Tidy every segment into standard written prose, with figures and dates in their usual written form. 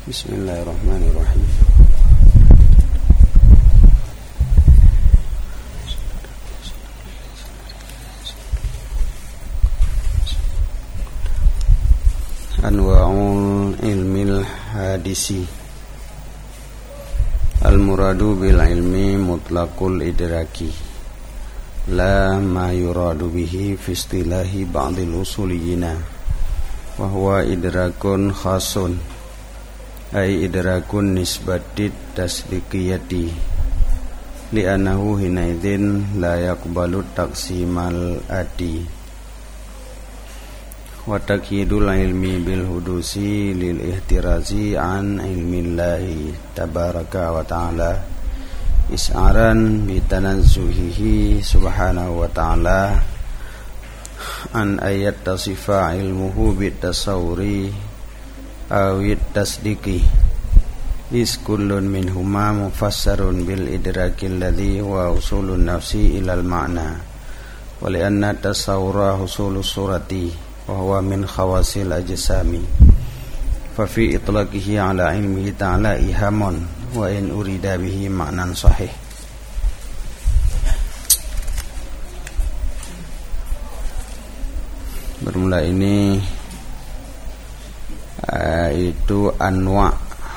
Bismillahirrahmanirrahim. Anwa'ul ilmil hadisi. Al-muradu bil ilmi mutlaqul idraki, la ma yuradu bihi fi istilahi ba'dil usuliyina, wa huwa idrakun khasun, ay idrakun nisbatid tasdiqiyati, li'annahu hinaidin la yaqbalu taqsimal adi. Wa takyidul ilmi bil hudusi lil ihtirazi an ilmillahi tabaraka wa ta'ala, is'aran bitanazzuhihi subhanahu wa ta'ala an ayat tasifa ilmuhu bitasawri awit tasdiki, is kullun minhuma mufassarun bil idrakil ladhi wa usulun nafsi ilal ma'na, wa li'anna tasawra husulus surati wa huwa min khawasil ajsami, fa fi itlaqihi ala ilmihi ta'ala ihamun wa in urida bihi ma'nan sahih. Bermula ini itu anwa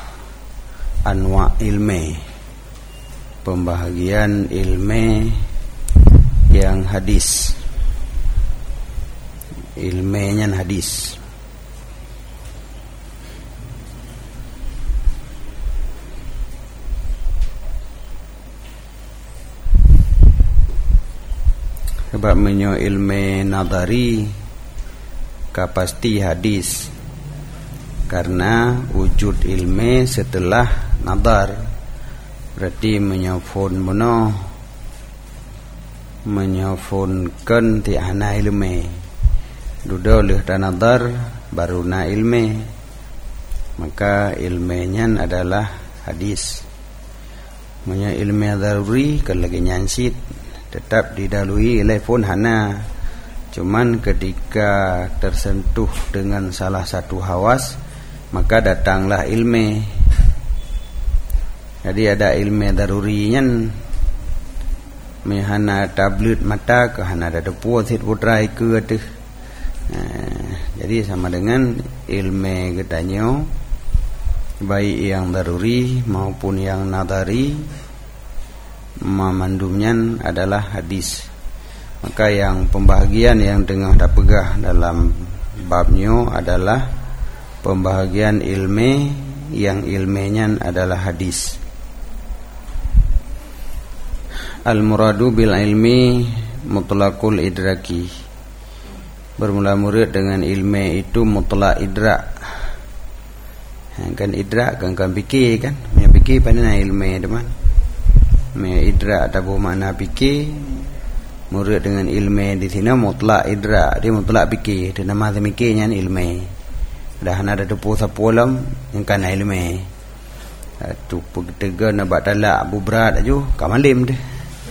ilme, pembahagian ilme yang hadis, ilmenya hadis. Sebab menyo ilme nadari kapasti hadis, karena wujud ilme setelah nadar, berarti menyafun mono menyafunkan ti'ana ilme duda oleh nadar baru na ilme, maka ilmenya adalah hadis. Menyo ilme daruri kalau lagi nyansit tetap didalui oleh pun hana, cuman ketika tersentuh dengan salah satu hawas maka datanglah ilme. Jadi ada ilme darurinya, mehana tablet mata ke hana ada deposit putrai ke tu. Jadi sama dengan ilme katanya, baik yang daruri maupun yang nadari, memandumnya adalah hadis. Maka yang pembahagian yang tengah dapegah dalam babnya adalah pembahagian ilme yang ilmenya adalah hadis. Al-muradu bil ilmi mutlaqul idraki. Bermula murid dengan ilme itu mutlak idrak. Kan idrak kan fikir kan, punya fikir pada ilme teman. Me idrak tabu makna fikir. Murid dengan ilme di sini mutlak idrak, dia mutlak fikir, dia nama mikirnya ilme. Dah ada depu sapolam yang kan ilme. Tu pegtega nak buat talak bu berat aju kamalim dia.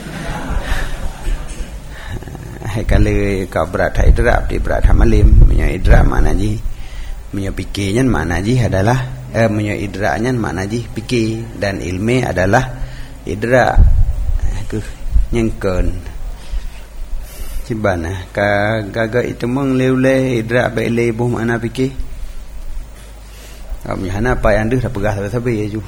Hai kalau kau berat hai idrak, dia berat hamalim. Punya idrak makna ji, punya fikirnya makna ji adalah punya idraknya makna ji fikir, dan ilme adalah idrak. Ke nyengken cibana ka gaga itu menglele idrak bele buh makna fikir. Kami hana apa yang dah pegah sabi ju.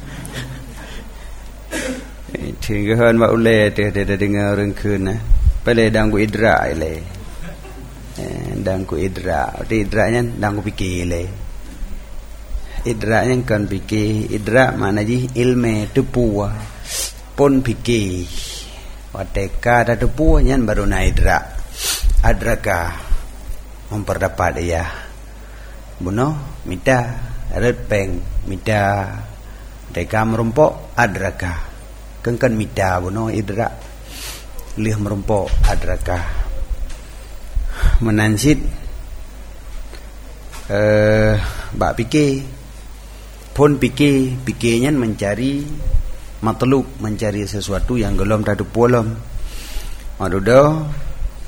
Tinggal ba ule dia dengar orang kuna. Pele danggu idrak le. Danggu idrak, idraknya danggu fikir le. Idraknya kan fikir, idrak makna ji ilme tepu pun fikir. Wateka ada tepu nyan baru na idrak. Adraka memperdapat dia. Buno mita redpeng mita deka merumpok adraka. Kengkan mita buno idrak. Lih merumpok adraka. Menansit bak fikir pun fikirnya mencari matlub, mencari sesuatu yang belum ada polam. Madudo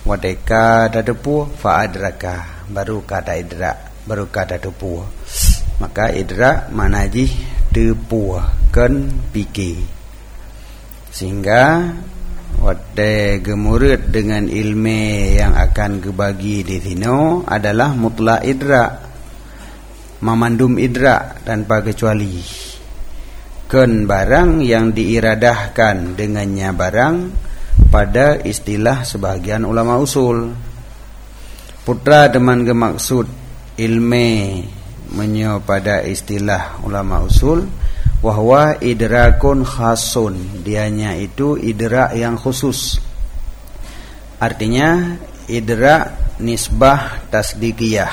wadeka ada depu fa adraka, baru kata idrak, baru kata depu. Maka idrak manajih tepuahkan fikir. Sehingga wadai gemurid dengan ilmu yang akan gebagi di sini adalah mutlak idrak, memandum idrak tanpa kecuali. Ken barang yang diiradahkan dengannya barang pada istilah sebahagian ulama usul. Putra teman gemaksud ilmu menyo pada istilah ulama usul wahwa idrakun khasun, dianya itu idrak yang khusus. Artinya idrak nisbah tasdikiyah.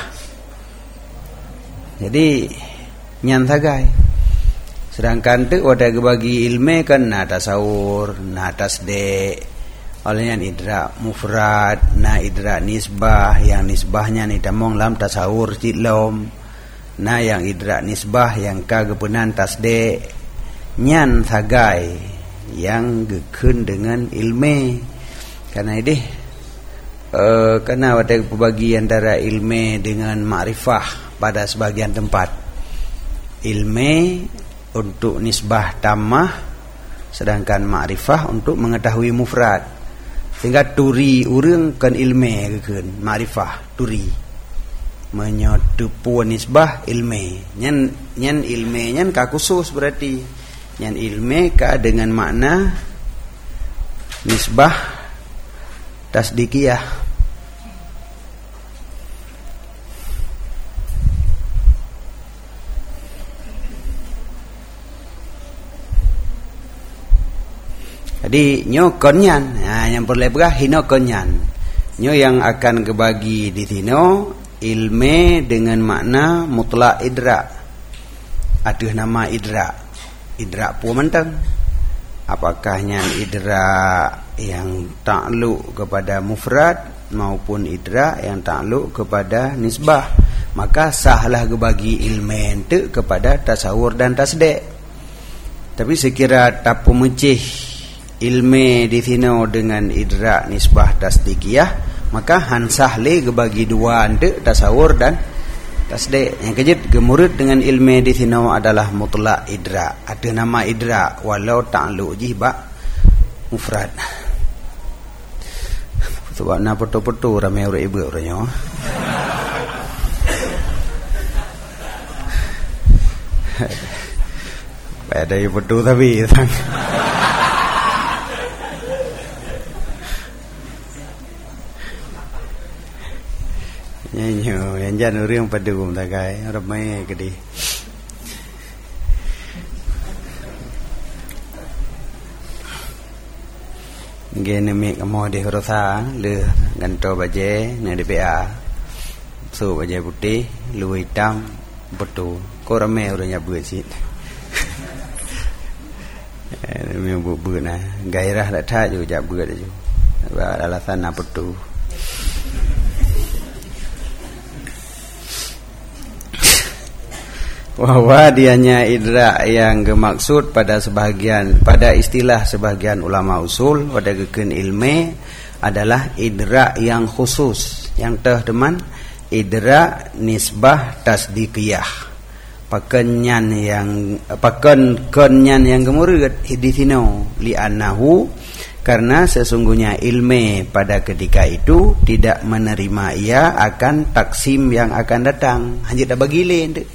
Jadi nyan sagai. Sedangkan tu ada bagi ilmu kan na tasawur, na tasdik. Olehnya idrak mufrad, na idrak nisbah, yang nisbahnya ni tamong lam tasawur cilom. Nah yang idrak nisbah yang kagepenan tasdik nyan sagai yang gekun dengan ilmu. Karena ini karena ada pembagi antara ilmu dengan ma'rifah pada sebagian tempat. Ilmu untuk nisbah tamah, sedangkan ma'rifah untuk mengetahui mufrad. Sehingga turi urang kan ilmu gekun ma'rifah turi menyotupu nisbah ilmu. Nyan ilmu nyan ka khusus berarti. Nyan ilmu ka dengan makna nisbah tasdikiyah. Jadi nyo konyan, yang perlu berah hino konyan. Nyo yang akan kebagi di sino ilmu dengan makna mutlak idrak. Ada nama idrak. Idrak pun mentang. Apakah nyan idrak yang takluk kepada mufrad maupun idrak yang takluk kepada nisbah. Maka sahlah kebagi ilmu itu kepada tasawur dan tasdik. Tapi sekira tak pemecih ilmu di sini dengan idrak nisbah tasdikiyah, maka hansah le gebagi dua ante tasawur dan tasdik. Yang kejut gemurid dengan ilmu di sini adalah mutlak idrak. Ada nama idrak walau ta'alluq jihba mufrad. Sebab na petu-petu ramai orang ibu orangnya. Ada yang petu tapi nyanyo yang jan orang pada gum tagai ramai kedi. Gene mek mo de rosa le ganto baje ne DPA su baje putih lu hitam betul ko ramai orang nyabu sit. Memang bubu na gairah dak tha ju jak beut ju. Alasan apa tu? Bahwa dianya idrak yang gemaksud pada istilah sebahagian ulama usul pada gekun ilmu adalah idrak yang khusus. Yang teman idrak nisbah tasdikiyah. Pakenyan yang gemurid di sini li'annahu, karena sesungguhnya ilmu pada ketika itu tidak menerima ia akan taksim yang akan datang. Hanya dah bagi lain tu.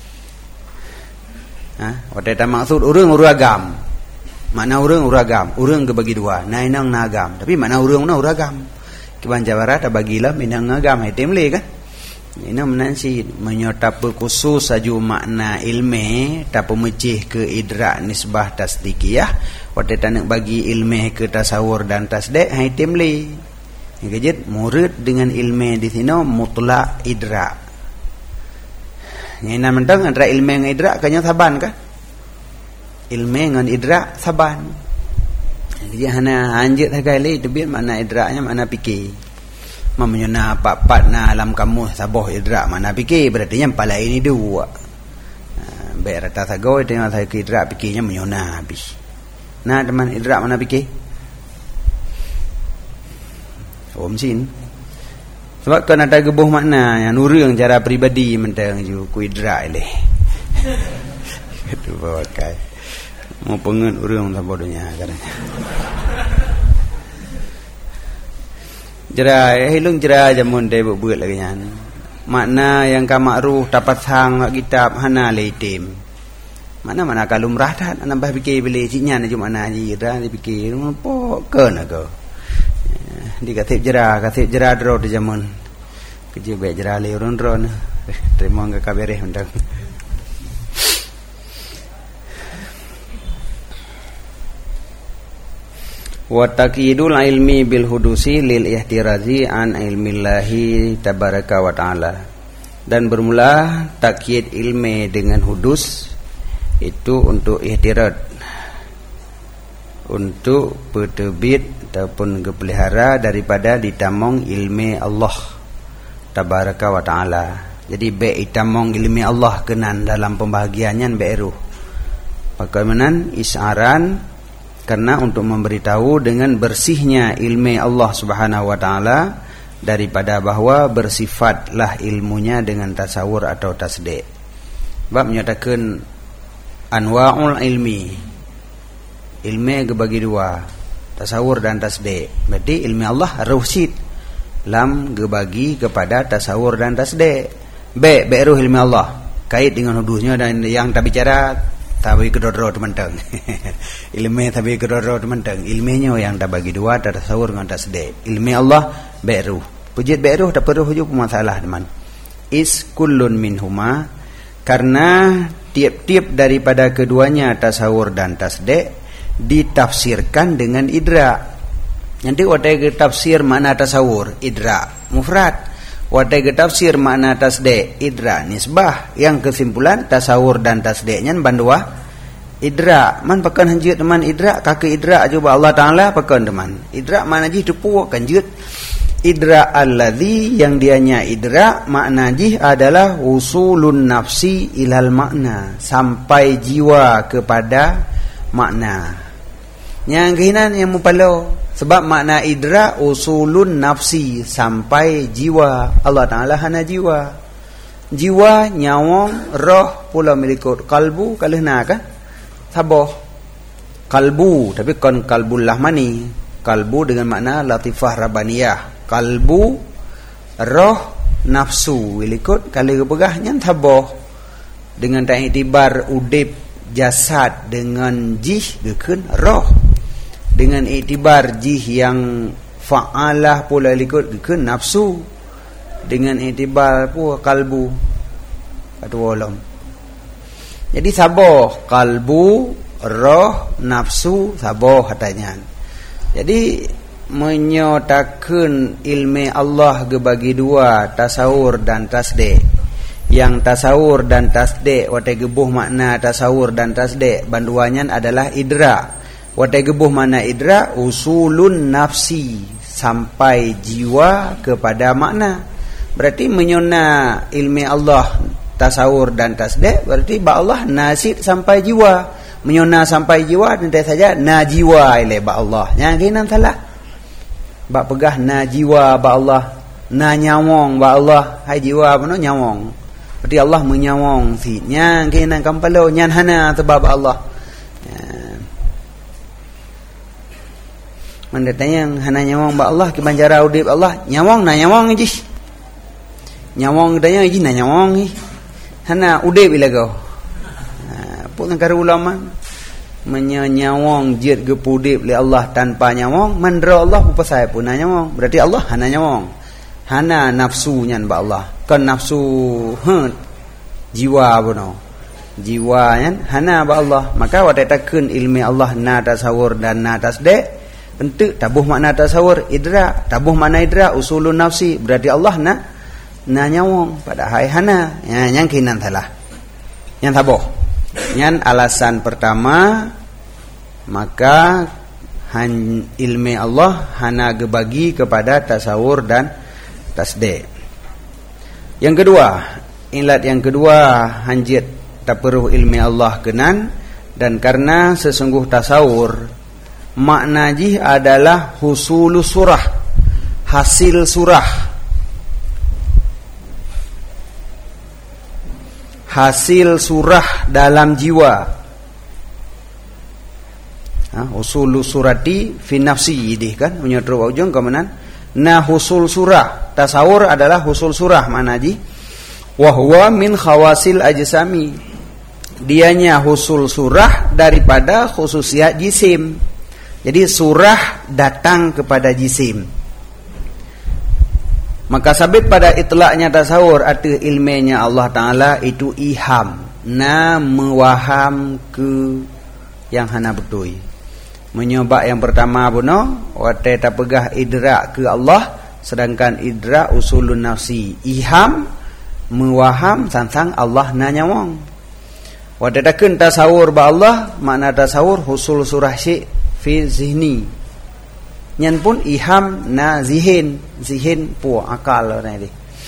Waktu itu maksud urang uragam. Mana urang uragam? Urang ke bagi dua. Na inang nagam. Tapi mana urang na uragam? Kiban Jawara tak bagilah inang nagam. Item le kan? Ini menansi menyotap khusus saja makna ilmu tak pemecih ke idrak nisbah tasdikiyah. Waktu itu nak bagi ilmu ke tasawur dan tasdik. Item le. Yang murid dengan ilmu di sini mutlak idrak. Yang nak mentang antara ilmu dengan idrak kanya saban kan? Ilmu dengan idrak saban. Jadi hana anjut sekali tu biar makna idraknya makna fikir. Menyuna pak-pak na alam kamu saboh idrak makna fikir, berarti yang pala ini dua. Baik rata sagoi tengok saya ke idrak fikirnya menyuna habis. Nah teman idrak makna fikir. Om sin. Sebab kan ada gebuh makna yang nurung cara pribadi mentang ju ku idrak leh. pakai. Mau pengen urang tak bodohnya katanya. Jera hilung jera jamun dai buat lagi nyan. Makna yang ka makruh dapat sang kitab hana leitim. Mana kalau lumrah dah nambah fikir beli cinya na cuma na ji dah dipikir apa kena ke. Di katip jera dro di jamun. Kerja baik jera le ron. Terima enggak kabareh undang. Wa taqidul ilmi bil hudusi lil ihtirazi an ilmillahi tabaraka wa ta'ala. Dan bermula takyid ilmi dengan hudus itu untuk ihtirat, untuk berterbit ataupun kepelihara daripada ditamong ilmi Allah tabaraka wa ta'ala. Jadi baik ditamong ilmi Allah kenan dalam pembahagiannya beruh bagaimana isyaran. Karena untuk memberitahu dengan bersihnya ilmu Allah Subhanahu wa taala daripada bahwa bersifatlah ilmunya dengan tasawur atau tasdik. Bab menyatakan anwa'ul ilmi. Ilmu kebagi dua, tasawur dan tasdik. Berarti ilmu Allah ruhsid lam kebagi kepada tasawur dan tasdik. Beruh ilmu Allah kait dengan hudusnya dan yang tak bicara tabi kedoro teman-teman. Ilmu tabi kedoro teman-teman. Ilmunya yang tak bagi dua, tasawur dengan tasdik. Ilmu Allah beruh. Pujit beruh tak perlu hujung masalah teman. Is kullun minhuma, karena tiap-tiap daripada keduanya tasawur dan tasdik ditafsirkan dengan idrak. Nanti wadai tafsir makna tasawur idrak mufrad. Wadai tafsir makna tasdik idra nisbah. Yang kesimpulan tasawur dan tasdiknya bandua idra. Man pakan hanjut teman idra kaki idra juga Allah Taala pakan teman. Idra mana ji tepu kanjut. Idra alladzi yang dianya idra makna ji adalah usulun nafsi ilal makna, sampai jiwa kepada makna. Yang kehinan yang mupalo. Sebab makna idra usulun nafsi, sampai jiwa. Allah Ta'ala hana jiwa. Jiwa, nyawang, roh pula milikut. Kalbu, kalihna kan? Saboh. Kalbu, tapi kan kalbul lahmani. Kalbu dengan makna latifah rabbaniyah. Kalbu, roh, nafsu milikut. Kali kepegahnya saboh. Dengan tak iktibar udip jasad dengan jih gekun roh. Dengan iktibar jih yang fa'alah pula ikut ke nafsu. Dengan iktibar pula kalbu atau walam. Jadi saboh kalbu, roh, nafsu saboh katanya. Jadi menyatakan ilmu Allah gebagi dua, tasawur dan tasdik. Yang tasawur dan tasdik watai gebuh makna tasawur dan tasdik banduannya adalah idra. Wadai gebuh mana idra usulun nafsi, sampai jiwa kepada makna. Berarti menyona ilmu Allah tasawur dan tasdik, berarti ba Allah nasid sampai jiwa. Menyona sampai jiwa nanti saja na jiwa ile ba Allah. Yang kinan salah. Ba pegah na jiwa ba Allah, na nyawong ba Allah. Hai jiwa pun nyawong. Berarti Allah menyawong si. Yang kinan kampalo nyan hana sebab Allah. Mendatanya yang hana nyawang ba Allah kibanjara udip Allah nyawang na nyawang ji nyawang danya ji na nyawang ji hana udip ilago pun karu ulama menyawang jid gepudip li Allah tanpa nyawang mandra Allah pasai pun na nyawang berarti Allah hana nyawang hana nafsu nyan ba Allah kan nafsu jiwa bono jiwa nyan hana ba Allah maka wadatakeun ilmu Allah na tasawur dan na tasdik. Bentuk tabuh makna tasawur idra, tabuh makna idra usulun nafsi, berarti Allah na nyawang pada hai hana yang kinan salah yang tabuh yang alasan pertama maka ilmu Allah hana gebagi kepada tasawur dan tasdik. Yang kedua, ilat yang kedua hanjit tak perlu ilmu Allah kenan, dan karena sesungguh tasawur makna jih adalah husulu surah, hasil surah, hasil surah dalam jiwa. Usul surati fi nafsi idih kan menyodro ujung kemenan. Nah husul surah tasawur adalah husul surah mana ji? Wa huwa min khawasil ajsami. Dianya husul surah daripada khususiat jisim. Jadi surah datang kepada jisim. Maka sabit pada itlaknya tasawur arti ilmiahnya Allah Ta'ala itu iham. Na mewaham ke yang hana betul. Menyobak yang pertama buno wate tak pegah idrak ke Allah, sedangkan idrak usulun nafsi. Iham mewaham tentang Allah nanya wong. Wate takun tasawur ba Allah, makna tasawur husul surah syik fi zihni. Nyan pun iham na zihin pu akal ni.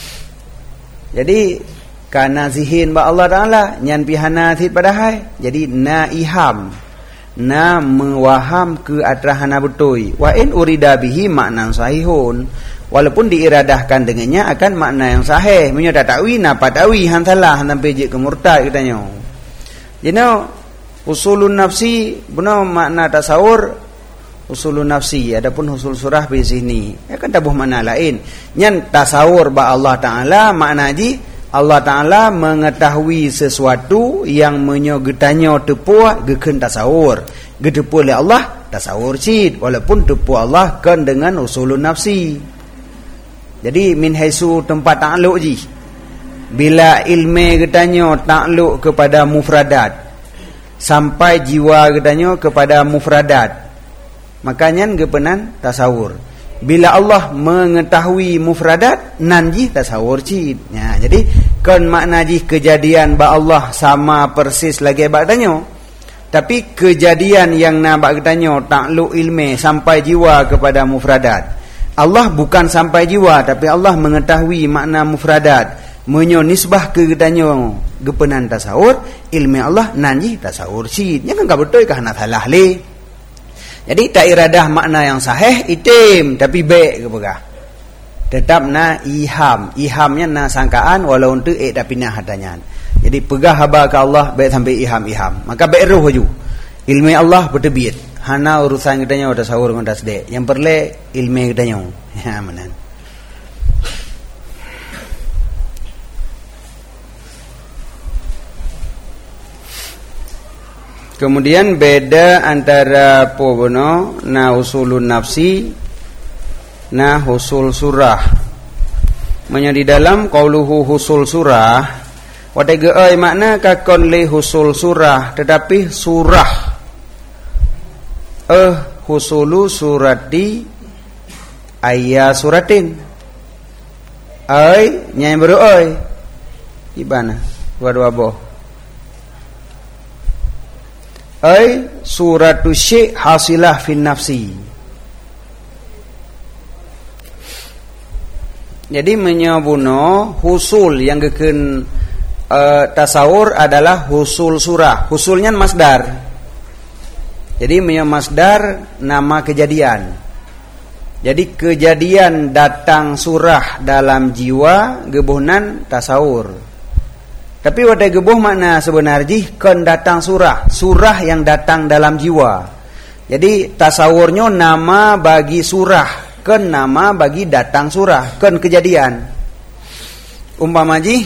Jadi karena zihin ba Allah Taala nyan pihana thit padahai. Jadi na iham na mewaham ke atrahana betul. Wa in urida bihi maknan sahihun. Walaupun diiradahkan dengannya akan makna yang sahih. Menyoda takwi napa takwi han salah han sampai je ke murtad katanya. You know, usulun nafsi benar makna tasawur usulun nafsi. Adapun usul surah di sini akan tabuh makna lain. Nyan tasawur ba Allah Taala makna ji Allah Ta'ala mengetahui sesuatu yang menyogetanya tepuh geken tasawur. Getepuh oleh Allah tasawur cid. Walaupun tepuh Allah kan dengan usulun nafsi. Jadi min haisu tempat ta'luk ji. Bila ilmu getanya ta'luk kepada mufradat. Sampai jiwa getanya kepada mufradat. Makanya gepenan tasawur. Bila Allah mengetahui mufradat nanji tasawur cid. Ya, jadi kan makna ji kejadian ba Allah sama persis lagi bak tanyo. Tapi kejadian yang nak bak tanyo takluk ilmu sampai jiwa kepada mufradat. Allah bukan sampai jiwa tapi Allah mengetahui makna mufradat. Menyo nisbah ke tanyo gepenan tasawur ilmu Allah nanji tasawur cid. Nya kan ka betul kah nak salah le. Jadi tak iradah makna yang sahih itim tapi baik ke pegah. Tetap na iham. Ihamnya na sangkaan walau untuk tapi na hadanya. Jadi pegah haba ke Allah baik sampai iham. Maka baik roh ju. Ilmu Allah bertebit. Hana urusan kita nya udah sahur dengan tasdek. Yang perlu ilmu kita nya. Ya mana. Kemudian beda antara pogono na usulun nafsi na husul surah. Di dalam qauluhu husul surah wadai makna kakon li husul surah tetapi surah husulu surati ayya suratin nyai baru ibana dua boh suratu syai' hasilah fin nafsi. Jadi menyabuno husul yang geken tasawur adalah husul surah. Husulnya masdar. Jadi masdar nama kejadian. Jadi kejadian datang surah dalam jiwa gebuhnan tasawur. Tapi wadai gebuh makna sebenarnya kan datang surah yang datang dalam jiwa. Jadi tasawurnya nama bagi surah, kan nama bagi datang surah, kan kejadian. Umpama ji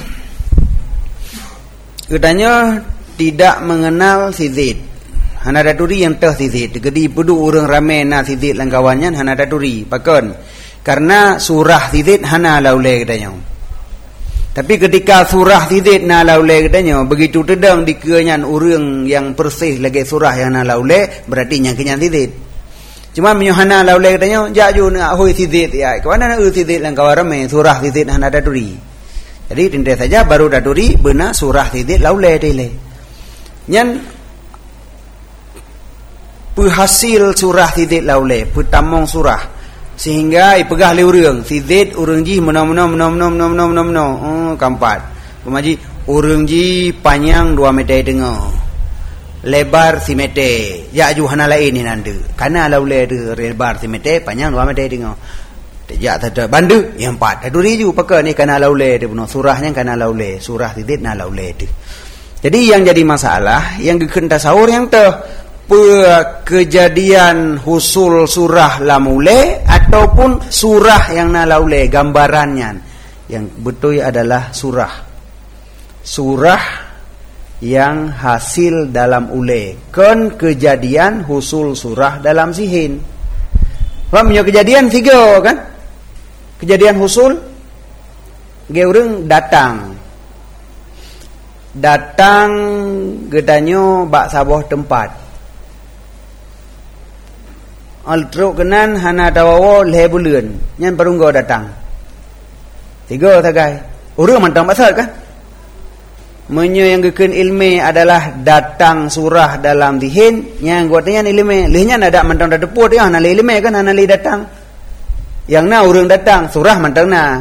katanya tidak mengenal si Zaid. Hana daturi yang teh si Zaid. Jadi pedu orang ramai na si Zaid langkawannya hana daturi. Pakon. Karena surah si Zaid hana laulai katanya. Tapi ketika surah tidak na laulai katanya begitu tedang dikeunyan urang yang persis lagi surah yang na laulai berarti yang kenyan tidak. Cuma menyohana laulai katanya jaju na hoi tidak ya. Kawana na tidak lang kawarame surah tidak hana daturi. Jadi tinte saja baru daturi beuna surah tidak laulai dile. Nyan penghasil surah tidak laulai, petamong surah. Sehingga ipegah le urang si Zaid urang ji meno kampat pemaji urang ji panjang 2 meter tengah lebar 3 meter ya juhana lain ni nande kana laule de lebar 3 meter panjang 2 meter tengah ya tata bandu yang 4 aduri ju pakai ni kana laule de surahnya kana laule surah si Zaid na laule de. Jadi yang jadi masalah yang geken tasawur yang teh kejadian husul surah lamule ataupun surah yang nalaule gambarannya. Yang betul adalah surah yang hasil dalam ule kan kejadian husul surah dalam zihin. Pahamnya kejadian tiga kan? Kejadian husul geureng datang gedanyo bak saboh tempat altruk kenan hana tawawo lehe buleun nyan perunggo datang tiga tagai urang mantang pasal kan menyo yang gekeun ilmi adalah datang surah dalam zihin yang guatnya ilmi lehnya ada mantang da deput ya hana ilmi kan hana li datang yang na urang datang surah mantang na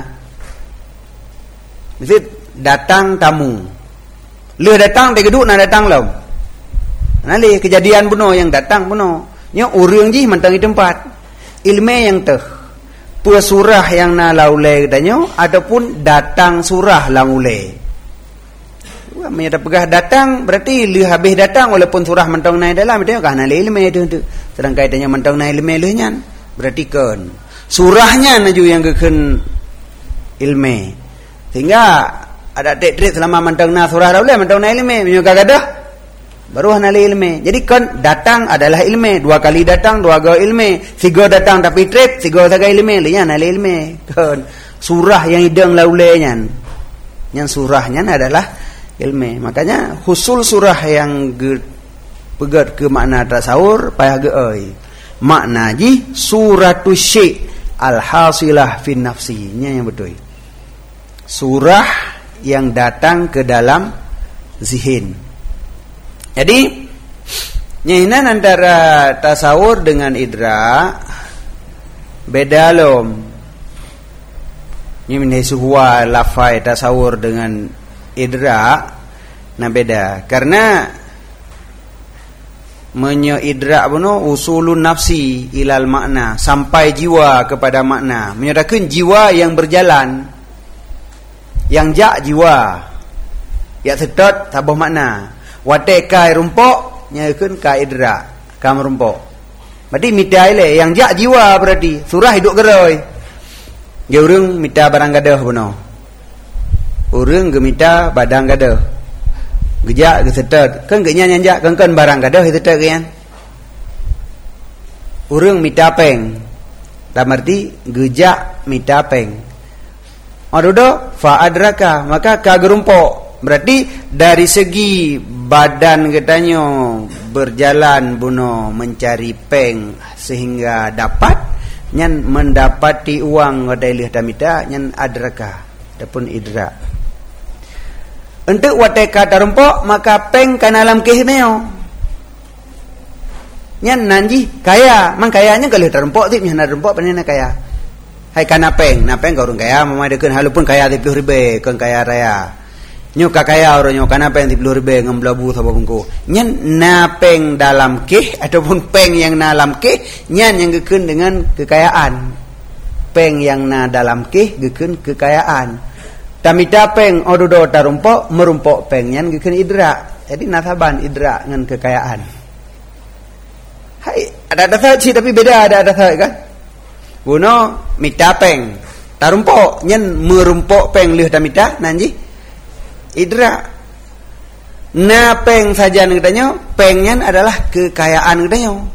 mesti datang tamu le datang te geduk na datang lau nali kejadian buno yang datang buno nya urang ji mantang di tempat ilmi yang teh pu surah yang na laule danyo ataupun datang surah langule ada pegah datang berarti li habis datang walaupun surah mentong naik dalam itu kan ada ilmu itu sedang kaitannya mentong naik ilmu lehnya berarti kan surahnya naju yang gekeun ilmu sehingga ada trik selama mentong na surah daule mentong naik ilmu menyo gagadah baru hana ilmu jadi kan datang adalah ilmu dua kali datang dua ga ilmu tiga datang tapi trik tiga saga ilmu lehnya hana ilmu kan surah yang hidang laule nya yang surahnya adalah ilmu. Makanya husul surah yang pegat ke makna tasawur payah geoi. Makna ji suratus syai' al-hasilah fin nafsi. Nya yang betul. Surah yang datang ke dalam zihin. Jadi nyinan antara tasawur dengan idra beda lom. Nyi min suhwa lafai tasawur dengan idra nah beda karena menyo idra buno usulun nafsi ilal makna sampai jiwa kepada makna menyatakan jiwa yang berjalan yang jak jiwa ya sedot tabuh makna wate kai rumpok nyakeun ka idra kam rumpok berarti mitai le yang jak jiwa berarti surah hidup geroi ge urang mita barang gadah buno urang gemita badang gadah gejak gesetet kan genya nyanjak kan barang gadah setet kian urang mita peng dalam arti gejak mita peng adodo fa adraka maka kagerumpok berarti dari segi badan getanyo berjalan buno mencari peng sehingga dapat nyan mendapati uang ngadai tamita nyan adraka adapun idra untuk wateka tarumpok maka peng kanalam kehneo nyan nanji kaya mang kayanya kalau tarumpok tip nyan tarumpok panena kaya hai kana peng na peng gaurung kaya mamai dekeun halupun kaya 10 ribu keun kaya raya nyo kakaya oro nyo kana peng 10 ribu ngemblabu sapa bungku nyan na peng dalam keh ataupun peng yang na dalam keh nyan yang gekeun dengan kekayaan peng yang na dalam keh gekeun kekayaan tamita peng ododo tarumpok merumpok pengnya gekeun idra jadi nasaban idra ngan kekayaan hai ada sih tapi beda ada kan buno mita peng tarumpok nyen merumpok peng leuh tamita nanji idra na peng saja ngedanyo pengnya adalah kekayaan ngedanyo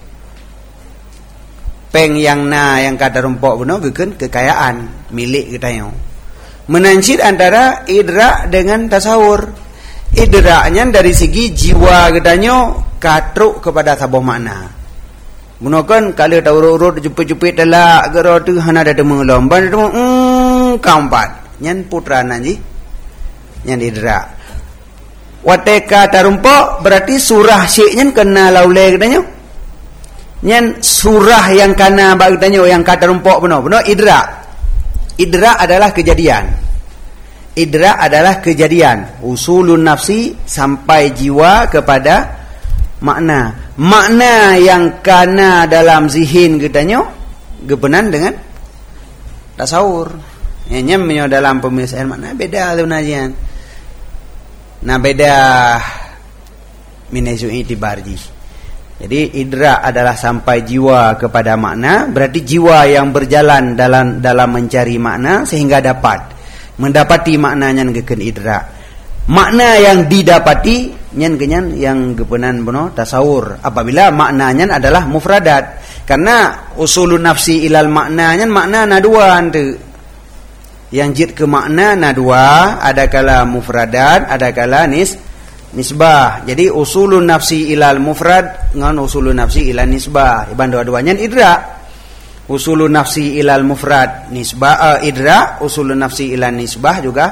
peng yang na yang kada rumpok buno gekeun kekayaan milik ngedanyo menancit antara idra dengan tasawur. Idranya dari segi jiwa gedanyo katruk kepada sabuh makna. Gunakan kalau tahu urut jupit-jupit telak gero tu hana ada demu lomba demu kaumpat. Nyan putra nanji. Nyan idra. Wateka tarumpok berarti surah syeknya kena laule gedanyo. Nyan surah yang kana bak gedanyo yang kata rumpok beno idra. Idra adalah kejadian. Idra adalah kejadian. Usulun nafsi sampai jiwa kepada makna. Makna yang kana dalam zihin gedanyo gebenan dengan tasawur. Nyam menyo dalam pemisahan makna beda tu najian. Nah beda minezu itibarji. Jadi idrak adalah sampai jiwa kepada makna, berarti jiwa yang berjalan dalam mencari makna sehingga mendapati maknanya ngeken idrak. Makna yang didapati nyen kenyan yang gepenan bono tasawur apabila maknanya adalah mufradat. Karena usulun nafsi ilal maknanya makna na dua ante. Yang jid ke makna na dua, ada kala mufradat, ada kala nisbah. Jadi usulun nafsi ilal mufrad ngan usulun nafsi ilal nisbah. Iban dua-duanya idrak. Usulun nafsi ilal mufrad nisbah idrak, usulun nafsi ilal nisbah juga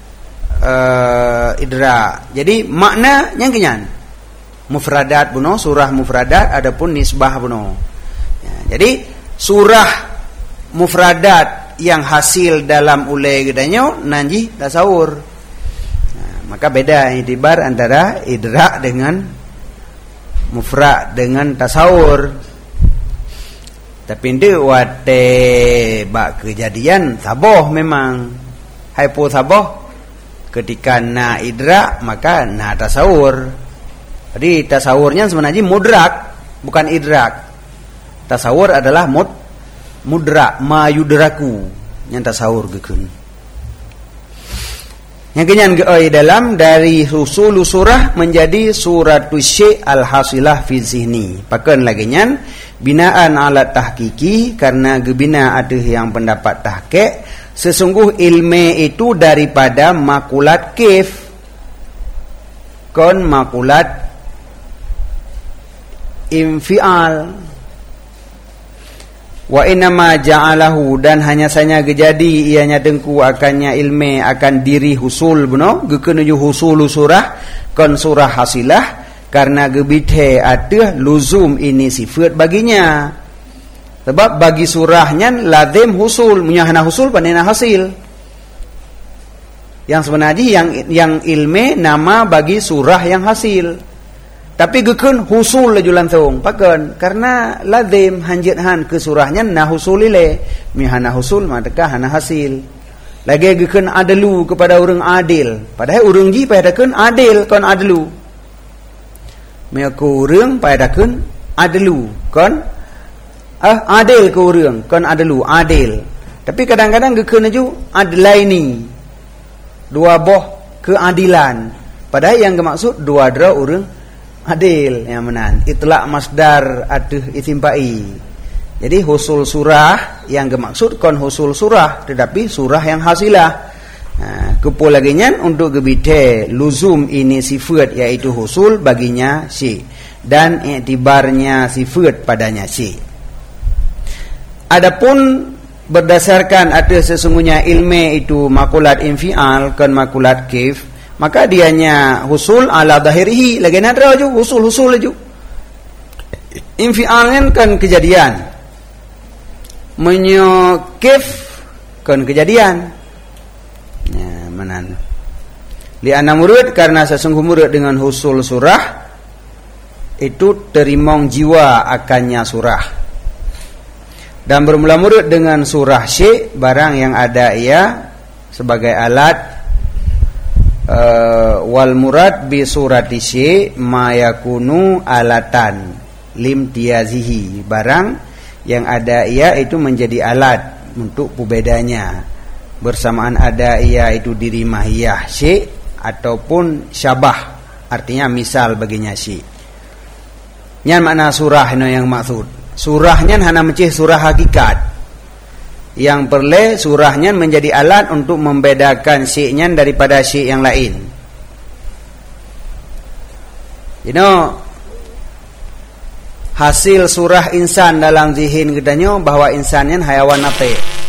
idrak. Jadi makna yang kenyan mufradat buno, surah mufradat adapun nisbah buno. Ya, jadi surah mufradat yang hasil dalam ulai gedanyo nanji tasawur. Maka beda itibar antara idrak dengan mufrad dengan tasawur. Tapi ini wate bak kejadian saboh memang hypo saboh ketika na idrak maka na tasawur. Jadi tasawurnya sebenarnya mudrak bukan idrak. Tasawur adalah mudrak ma yudraku yang tasawur gekun. Yang kenyan dalam dari usul surah menjadi suratus syai' al-hasilah fi zihni. Pakan lagi nyan binaan ala tahqiqi karena gebina ada yang pendapat tahqiq sesungguh ilmu itu daripada makulat kif kon makulat infial. Wa inama ja'alahu dan hanya saja gejadi ianya dengku akannya ilme akan diri husul beno gekenuju husulu surah kon surah hasilah karena gebithe ada luzum ini sifat baginya. Sebab bagi surahnya lazim husul, munyahna husul panena hasil. Yang sebenarnya yang ilme nama bagi surah yang hasil. Tapi gekun husul laju langsung pakan karena lazim hanjithan ke surahnya na husulile mihana husul maka hana hasil. Lagi gekun adlu kepada orang adil padahal orang ji padakeun adil kon adlu. Meku urang padakeun adlu kon adil ke urang kon adlu adil. Tapi kadang-kadang gekun aju adlaini dua boh keadilan padahal yang dimaksud dua dra urang adil yang menan itlaq masdar aduh itimpai. Jadi husul surah yang dimaksud kon husul surah tetapi surah yang hasilah. Kepul lagi nyan untuk gebite luzum ini sifat yaitu husul baginya si dan iktibarnya sifat padanya si. Adapun berdasarkan ada sesungguhnya ilmu itu makulat infial kon makulat kif maka dianya husul ala zahirihi lagi nadra aja husul aja. Infialnya kan kejadian menyokif kan kejadian ya menan li'anna murad karena sesungguh murad dengan husul surah itu terimong jiwa akannya surah dan bermula murad dengan surah syai' barang yang ada ia sebagai alat wal murad bi surati syai' ma yakunu alatan limtiazihi barang yang ada ia itu menjadi alat untuk pembedanya bersamaan ada ia itu diri mahiyah syai' ataupun syabah artinya misal baginya syai'. Nyan makna surah no yang maksud surahnya hana mencih surah hakikat. Yang perle surahnya menjadi alat untuk membedakan syi'nya daripada syi' yang lain. Hasil surah insan dalam zihin gedanya bahwa insannya hayawan apa?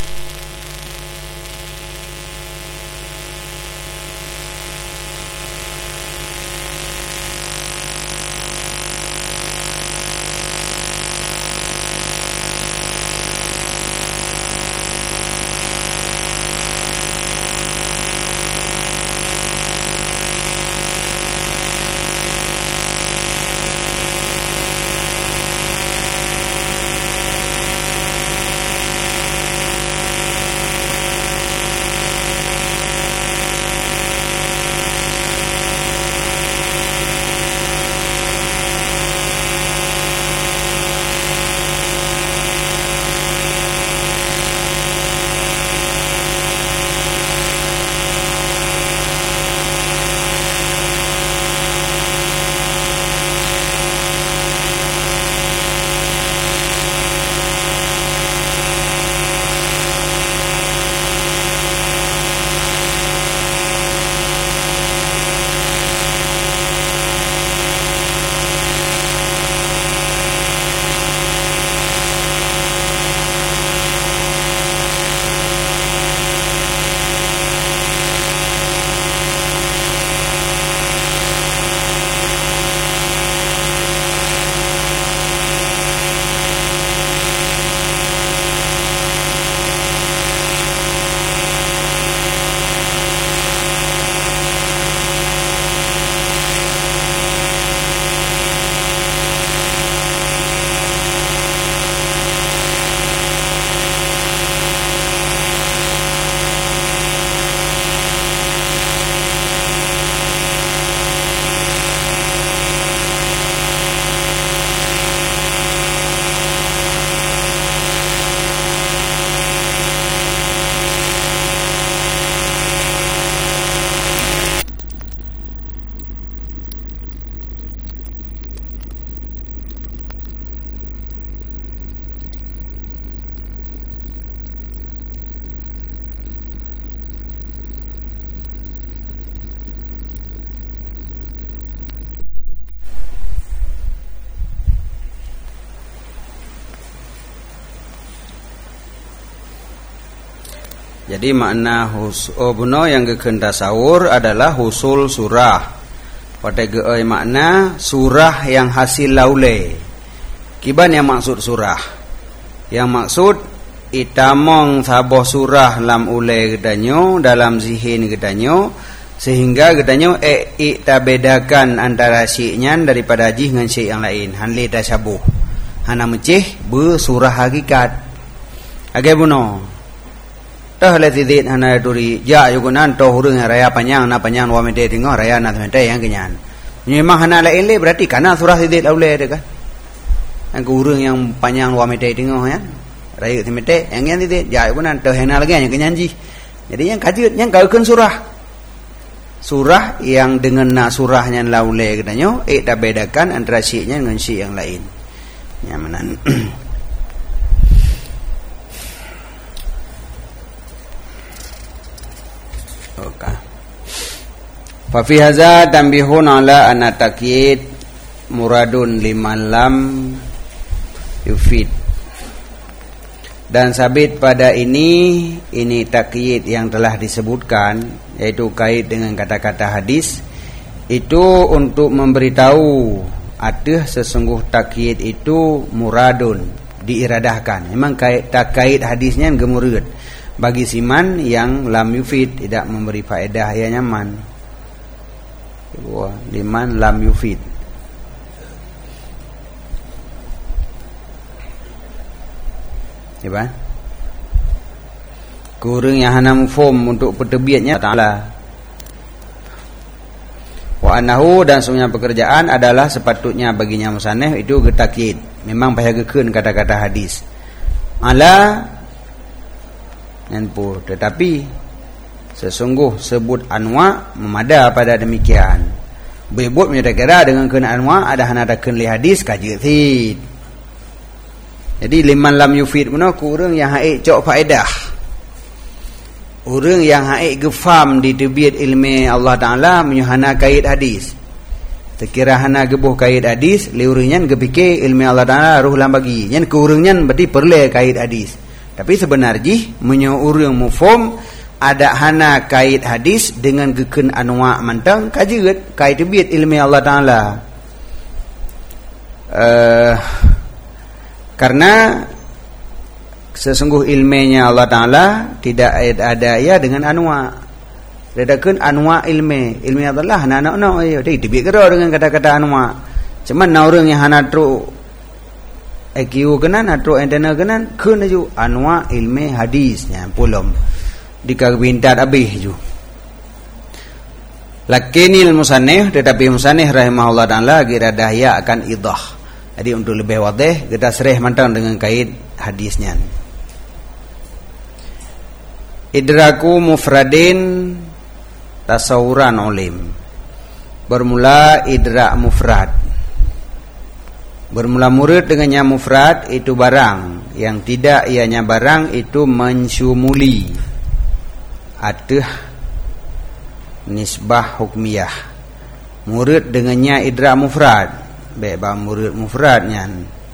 Jadi makna buno yang gekeun tasawur adalah husul surah. Pada geoi makna surah yang hasil laule. Kiban yang maksud surah? Yang maksud itamong saboh surah lam ule gedanyo dalam zihin gedanyo sehingga gedanyo ita bedakan antara syi'nyan daripada jih dengan syik yang lain. Hanli tasyabuh. Hana mecih be surah hakikat. Agai buno. Tah le tidit hana duri ja yugunan to hurung raya panjang na panjang wa mede tingo raya na mente yang kenyan. Memang hana lain le berarti kana surah tidit aule de kan. Ang hurung yang panjang wa mede tingo ya. Raya timete yang tidit ja yugunan to hena lagi yang kenyanji. Jadi yang kajut yang kaukeun surah. Surah yang dengan nak surahnya laule katanya tak bedakan antara syi'nya dengan syik yang lain. Nyamanan. Oke. Fa fi hadza tanbihun ala anna takyid muradun liman lam yufid. Dan sabit pada ini takyid yang telah disebutkan, yaitu kait dengan kata-kata hadis, itu untuk memberitahu ada sesungguh takyid itu muradun, diiradahkan. Memang kait hadisnya gemurud bagi siman yang lam yufid, tidak memberi faedah ya nyaman. Liman lam yufid. Iba kurang yang hana mufhum untuk pertebiatnya ta'ala. Wa annahu dan sungguhnya pekerjaan adalah sepatutnya baginya musannif itu getakyid. Memang payah gekeun kata-kata hadis. Ala nanpur, tetapi sesungguh sebut anwa memada pada demikian. Bebut menyatakan dengan kena anwa ada hana ada keun li hadis kajithid. Jadi liman lam yufid pun kurang yang haik cok faedah. Orang yang haik gefam di tebiat ilmi Allah Ta'ala menyuhana kait hadis. Terkira hana gebuh kait hadis, liurinyan gepike ilmi Allah Ta'ala ruh lam bagi. Yang kurangnya berarti perle kait hadis. Tapi sebenarnya menyo urang mufhum ada hana kait hadis dengan geken anwa mantang kajiut kait tebiat ilmi Allah Ta'ala. Karena sesungguh ilminya Allah Ta'ala tidak ada ya dengan anwa. Redakan anwa ilmi Allah anak-anak ya dia tibik kero dengan kata-kata anwa. Cuman na orang yang hana tru IQ kenan atau antena kenan keun aju anwa ilmi hadisnya pulom dikabintat abih ju. Lakinil musannif tetapi musannif rahimahullah Ta'ala iradah ya akan idah. Jadi untuk lebih wadih kita serih mantang dengan kait hadisnya. Idraku mufradin tasawuran ulim. Bermula idrak mufrad. Bermula murid dengannya mufrad itu barang, yang tidak ianya barang itu mensyumuli atuh nisbah hukmiyah. Murid dengannya idrak mufrad. Beba murid mufradnya.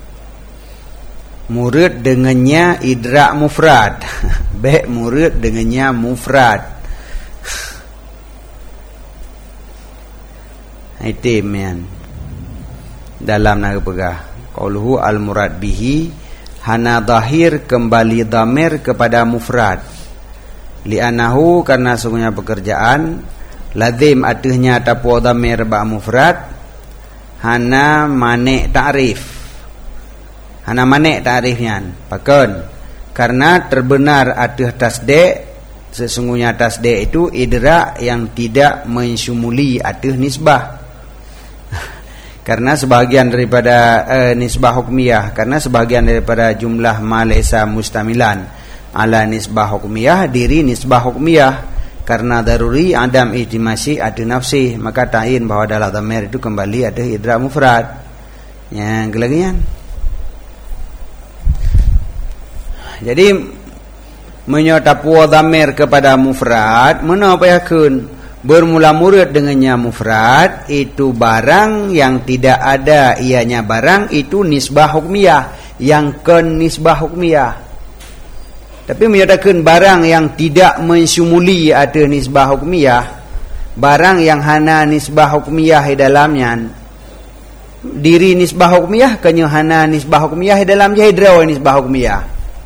Murid dengannya idrak mufrad. Baik murid dengannya mufrad. Itimian dalam naga pegah. Qauluhu al murad bihi hana zahir kembali dhamir kepada mufrad. Li'anahu karena sungguhnya pekerjaan lazim atuhnya tapu dhamir ba mufrad. Hana manek ta'rif. Hana manek ta'rifnya pakon. Karena terbenar atuh tasdek. Sesungguhnya tasdek itu idrak yang tidak mensyumuli atuh nisbah. Karena sebahagian daripada nisbah hukmiyah. Karena sebahagian daripada jumlah malesa mustamilan ala nisbah hukmiyah, diri nisbah hukmiyah. Karena daruri adam ihtimasi adu nafsi, maka ta'in bahwa dalam dhamir itu kembali ada idrak mufrad. Yang gelagian. Jadi menyotapu dhamir kepada mufrad, menapa yakun bermula murid dengannya mufrad itu barang yang tidak ada ianya barang itu nisbah hukmiyah, yang ke nisbah hukmiyah. Tapi menyatakan barang yang tidak mensyumuli ada nisbah hukmiyah, barang yang hana nisbah hukmiyah di dalamnya, diri nisbah hukmiyah kanya hana nisbah hukmiyah di dalam jahidra nisbah hukmiyah.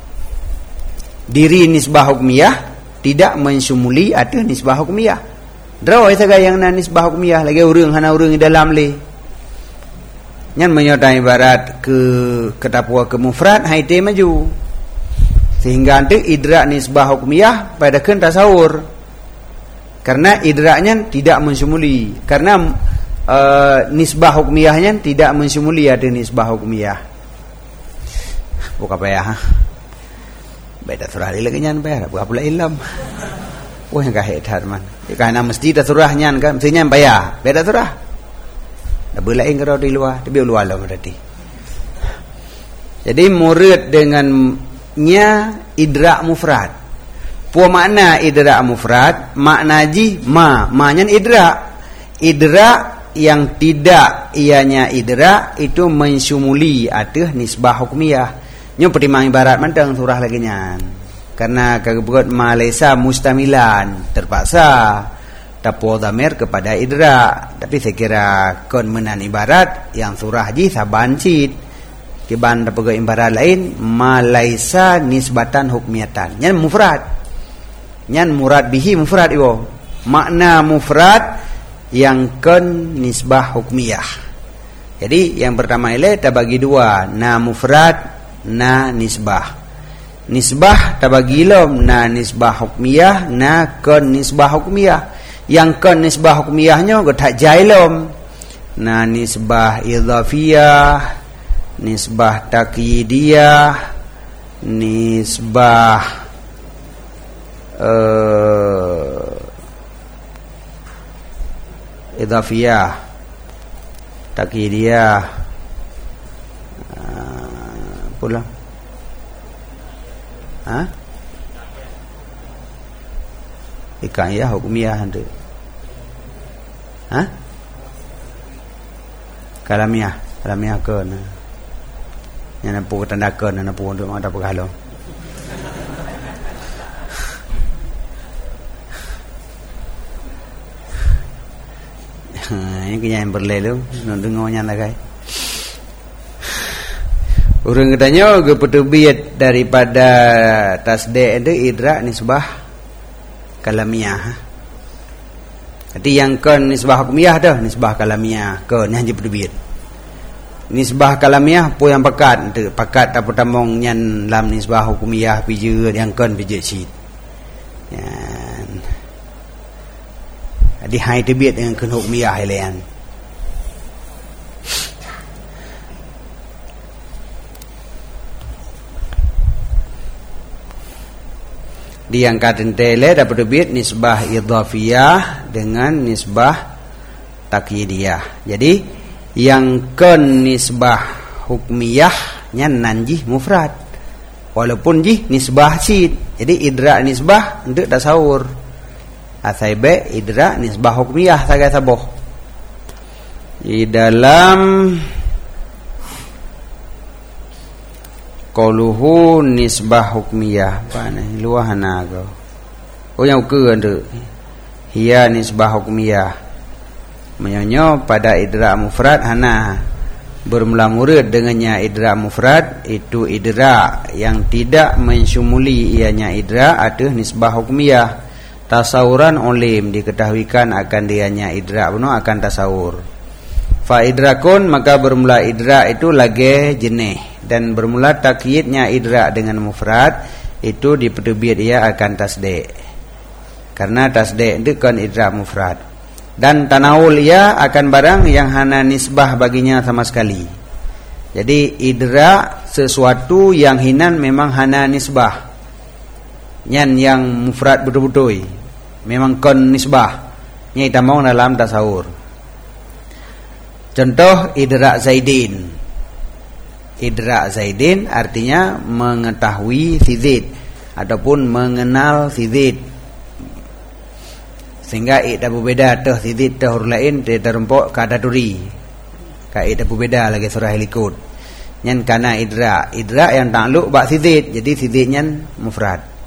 Diri nisbah hukmiyah tidak mensyumuli ada nisbah hukmiyah. Drawai saga yang na nisbah hukmiyah lagi urang hana urang di dalam le. Nyan menyatakan ibarat ke ketapua ke mufrad haite maju. Sehingga nanti idrak nisbah hukmiyah pada kan tasawur. Karena idraknya tidak mensyumuli. Karena nisbah hukmiyahnya tidak mensyumuli ada nisbah hukmiyah. Buka payah. Beda surah lagi nyan payah. Buka pula ilam. Wah yang kahit man. Karena mesti dah surah nyan kan. Mestinya payah. Beda surah. Dah belain kalau di luar. Tapi luar lah berarti. Jadi murid dengan nya idrak mufrad. Puan makna idrak mufrad, makna ji ma-nya idrak. Idrak yang tidak ianya idrak itu mensyumuli ada nisbah hukmiyah. Nyo pertimbangan ibarat mantang surah lagi nyan. Karena kebuat Malaysia mustamilan terpaksa tapu dhamir kepada idrak. Tapi saya kira kon menan ibarat yang surah ji saban cid. Kiban dapat ibarat lain malaisa nisbatan hukmiyatan. Nyan mufrad. Nyan murad bihi mufrad iwo. Makna mufrad yang kan nisbah hukmiyah. Jadi yang pertama ile terbagi dua, na mufrad, na nisbah. Nisbah terbagi ilom, na nisbah hukmiyah, na kan nisbah hukmiyah. Yang kan nisbah hukmiyahnya tak jailom. Na nisbah idhafiyah, nisbah takyidiyah, nisbah idhafiyah, takyidiyah, pula hikayah hukmiyah tu. Kalamiah ke na. Yang nak pukul tandakan, nak pukul untuk ada penghalau. Ini kena yang berlalu, nak dengarnya lagi. Orang katanya kepetubiat daripada tasdek itu idrak nisbah kalamiah. Jadi yang kan nisbah hukmiyah dah, nisbah kalamiah ke ni hanya petubiat. Nisbah kalamiah pun yang pakat tu pakat apa tamong nyan lam nisbah hukumiyah pija yang kan pija cid. Yan. Di hai tebiat dengan kan hukumiyah helean. Di yang katen tele dapat tebiat nisbah idhafiyah dengan nisbah takyidiyah. Jadi yang kan nisbah hukmiyah nya nanjih mufrad walaupun jih nisbah cid. Jadi idrak nisbah untuk tasawur asaibe idrak nisbah hukmiyah saga saboh di dalam qauluhu nisbah hukmiyah pana luahana go yang ke ande hiya nisbah hukmiyah menyonyo pada idrak mufrad hana bermula murid dengannya idrak mufrad itu idrak yang tidak mensyumuli ianya idrak ada nisbah hukmiyah. Tasawuran olim diketahuikan akan dianya idrak penuh akan tasawur. Fa idrakun maka bermula idrak itu lagi jenih dan bermula takyidnya idrak dengan mufrad itu dipertubiat ia akan tasdek. Karena tasdek itu kan idrak mufrad. Dan tanawul ia akan barang yang hana nisbah baginya sama sekali. Jadi idrak sesuatu yang hinan memang hana nisbah. Nyan yang mufrad betul-betul memang kon nisbah. Nyai tamong dalam tasawur. Contoh idrak Zaidin. Idrak Zaidin artinya mengetahui si Zaid ataupun mengenal si Zaid. Sehingga ida berbeza teh sidit teh huruf lain teh terempok kada duri. Ka ida berbeza lagi surah Likut. Nyan kana idra yang takluk bak sidit jadi sidit nyan mufrad.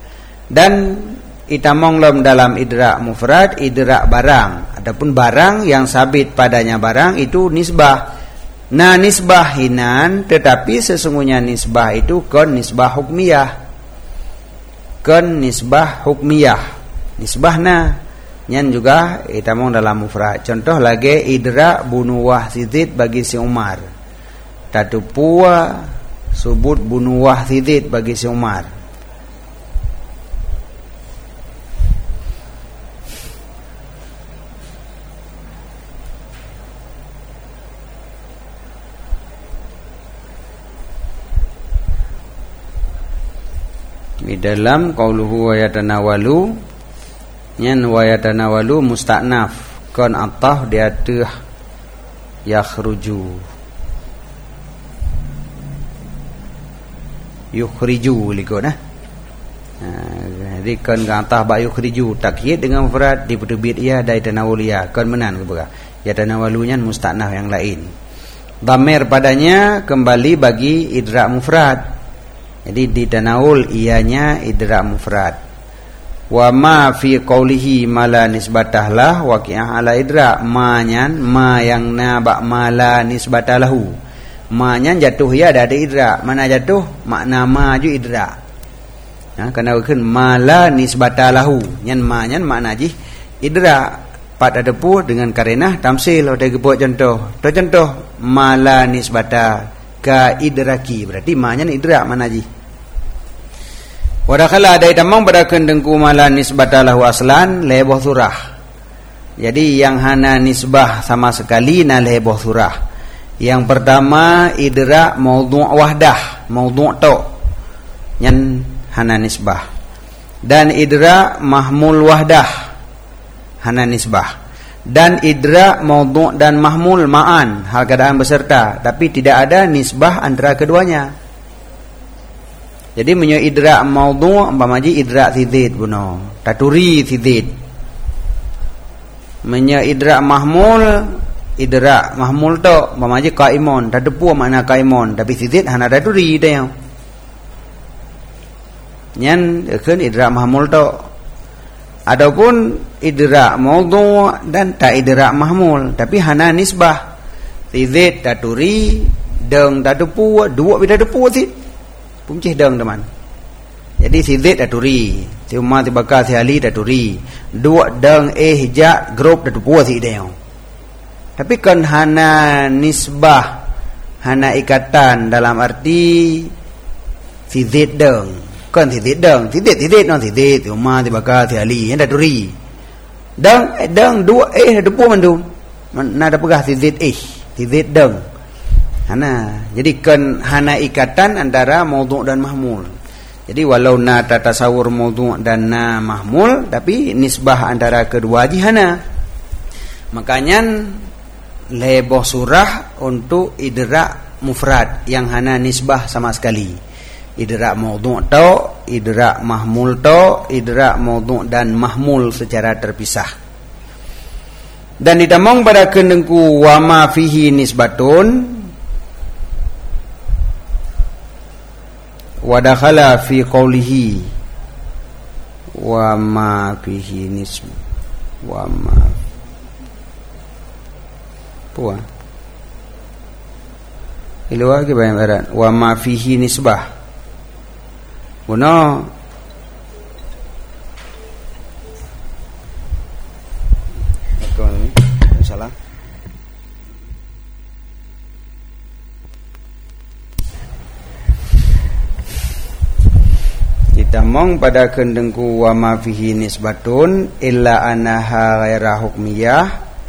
Dan itamong lom dalam idrak mufrad idrak barang. Adapun barang yang sabit padanya barang itu nisbah. Nah, nisbah hinan, tetapi sesungguhnya nisbah itu kon nisbah hukmiyah. Kon nisbah hukmiyah. Nisbahna nyan juga itamong dalam mufrad. Contoh lagi idrak bunuwah sidid bagi si Umar. Tatupua subut bunuwah sidid bagi si Umar. Di dalam qauluhu wa yatanawalu nyan wa yatanawalu musta'naf kon atah di atas yakhruju yukhriju likona. Jadi kon atah ba yukhriju takyid dengan mufrad dibetubit ia dari tanawul ia kon menan ke bega yatanawalunya musta'naf yang lain. Dhamir padanya kembali bagi idrak mufrad. Jadi di tanawul ianya idrak mufrad. Wa ma fi qaulihi mala nisbatah lah waqi'ah ala idrak ma-nyan ma yang naba mala nisbatah lahu. Ma-nyan jatuh ya ada idrak. Mana jatuh? Makna ma ju idrak. Nah, kena kan mala nisbatah lahu. Nyan ma-nyan makna ji idrak. Pat ada pu dengan karenah tamsil ada gebut contoh. Contoh mala nisbatah ka idraki berarti ma-nyan idrak mana ji. Wadakala ada itamang pada kendengku malan nisbatalahu aslan leboh surah. Jadi yang hana nisbah sama sekali na leboh surah. Yang pertama idrak maudhu' wahdah, maudhu' to. Yang hana nisbah. Dan idrak mahmul wahdah, hana nisbah. Dan idrak maudhu' dan mahmul ma'an, hal keadaan beserta, tapi tidak ada nisbah antara keduanya. Jadi menyo idrak maudhu' umpamaji idrak sidid buno taturi sidid. Menyo idrak mahmul to umpamaji qaimun tadepu makna qaimun tapi sidid hana taturi dia. Nyan keun idrak mahmul to. Adapun idrak maudhu' dan ta idrak mahmul tapi hana nisbah. Sidid taturi deng tadepu dua bida depu sidid. Pumcih deng teman. Jadi sidid daturi, si Umar tibaka si Ali daturi. Dua deng hija grup datupu si deu. Tapi kan hana nisbah, hana ikatan dalam arti sidid deng. Kan sidid deng, sidid non sidid si Umar tibaka si Ali yang daturi. Deng dua datupu mandu. Mana ada pegah sidid sidid deng. Hana. Jadi kan hana ikatan antara maudhu' dan mahmul. Jadi walau na tatasawur maudhu' dan na mahmul tapi nisbah antara kedua hana. Makanya leboh surah untuk idrak mufrad yang hana nisbah sama sekali. Idrak maudhu' to, idrak mahmul to, idrak maudhu' dan mahmul secara terpisah. Dan ditamong pada kendengku wa ma fihi nisbatun wadakhala fi qawlihi wa ma fihi nisb wa ma puah ilwa ke bayang barat wa ma fihi nisbah guna salah Damong pada kendengku wa ma fihi nisbatun illa anaha ghaira hukmiyah.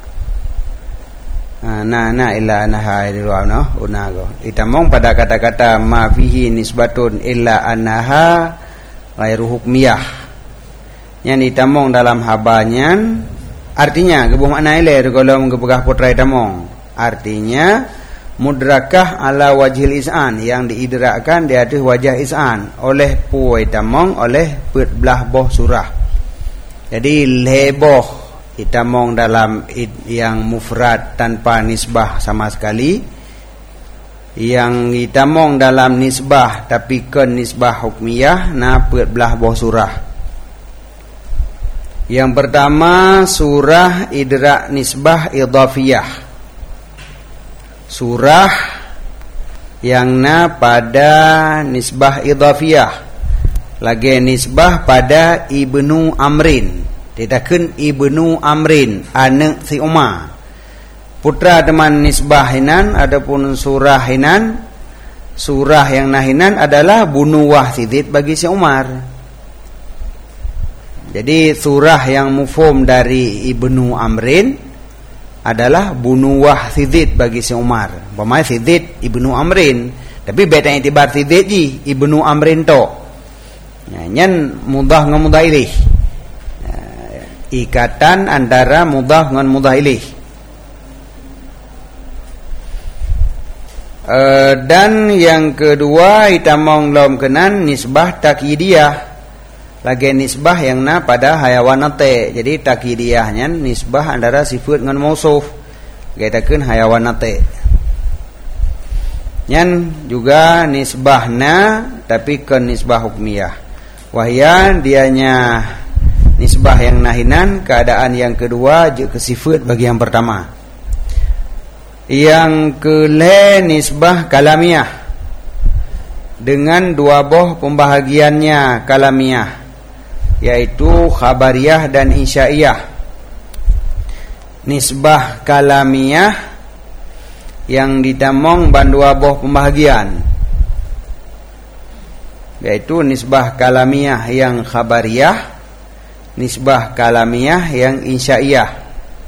Illa anaha irwana unago. Itamong pada kata-kata ma fihi nisbatun illa anaha ghairu hukmiyah. Yang ditamong dalam habanyan artinya gebuh makna ile kalau gebegah putra itamong. Artinya mudrakah ala wajhil is'an yang diidrakkan di atas wajah is'an oleh puai tamong oleh belah boh surah. Jadi leboh itamong dalam yang mufrad tanpa nisbah sama sekali, yang itamong dalam nisbah tapi ke nisbah hukmiyah na belah boh surah. Yang pertama surah idrak nisbah idhafiyah. Surah yang na pada nisbah idhafiyah. Lagi nisbah pada Ibnu Amrin. Ditakan Ibnu Amrin, anak si Umar. Putra teman nisbah hinan, adapun surah hinan. Surah yang nahinan adalah bunuwah sidid bagi si Umar. Jadi surah yang mufhum dari Ibnu Amrin adalah bunuwah sidid bagi si Umar. Pemai sidid Ibnu Amrin, tapi beda itibar sidid ji Ibnu Amrin to. Nyan mudah dengan mudah ilih. Ikatan antara mudah dengan mudah ilih. Dan yang kedua itamong lom kenan nisbah takyidiyah. Lagi nisbah yang na pada hayawanate. Jadi takyidiyahnya nisbah antara sifat dengan mausuf. Gaitakeun hayawanate. Nyan juga nisbahna tapi ke nisbah hukmiyah. Wahyan dianya nisbah yang nahinan, keadaan yang kedua ke sifat bagi yang pertama. Yang kele nisbah kalamiah dengan dua boh pembahagiannya kalamiah, yaitu khabariyah dan insya'iyah. Nisbah kalamiah yang ditamong bandua boh pembahagian, yaitu nisbah kalamiah yang khabariyah, nisbah kalamiah yang insya'iyah.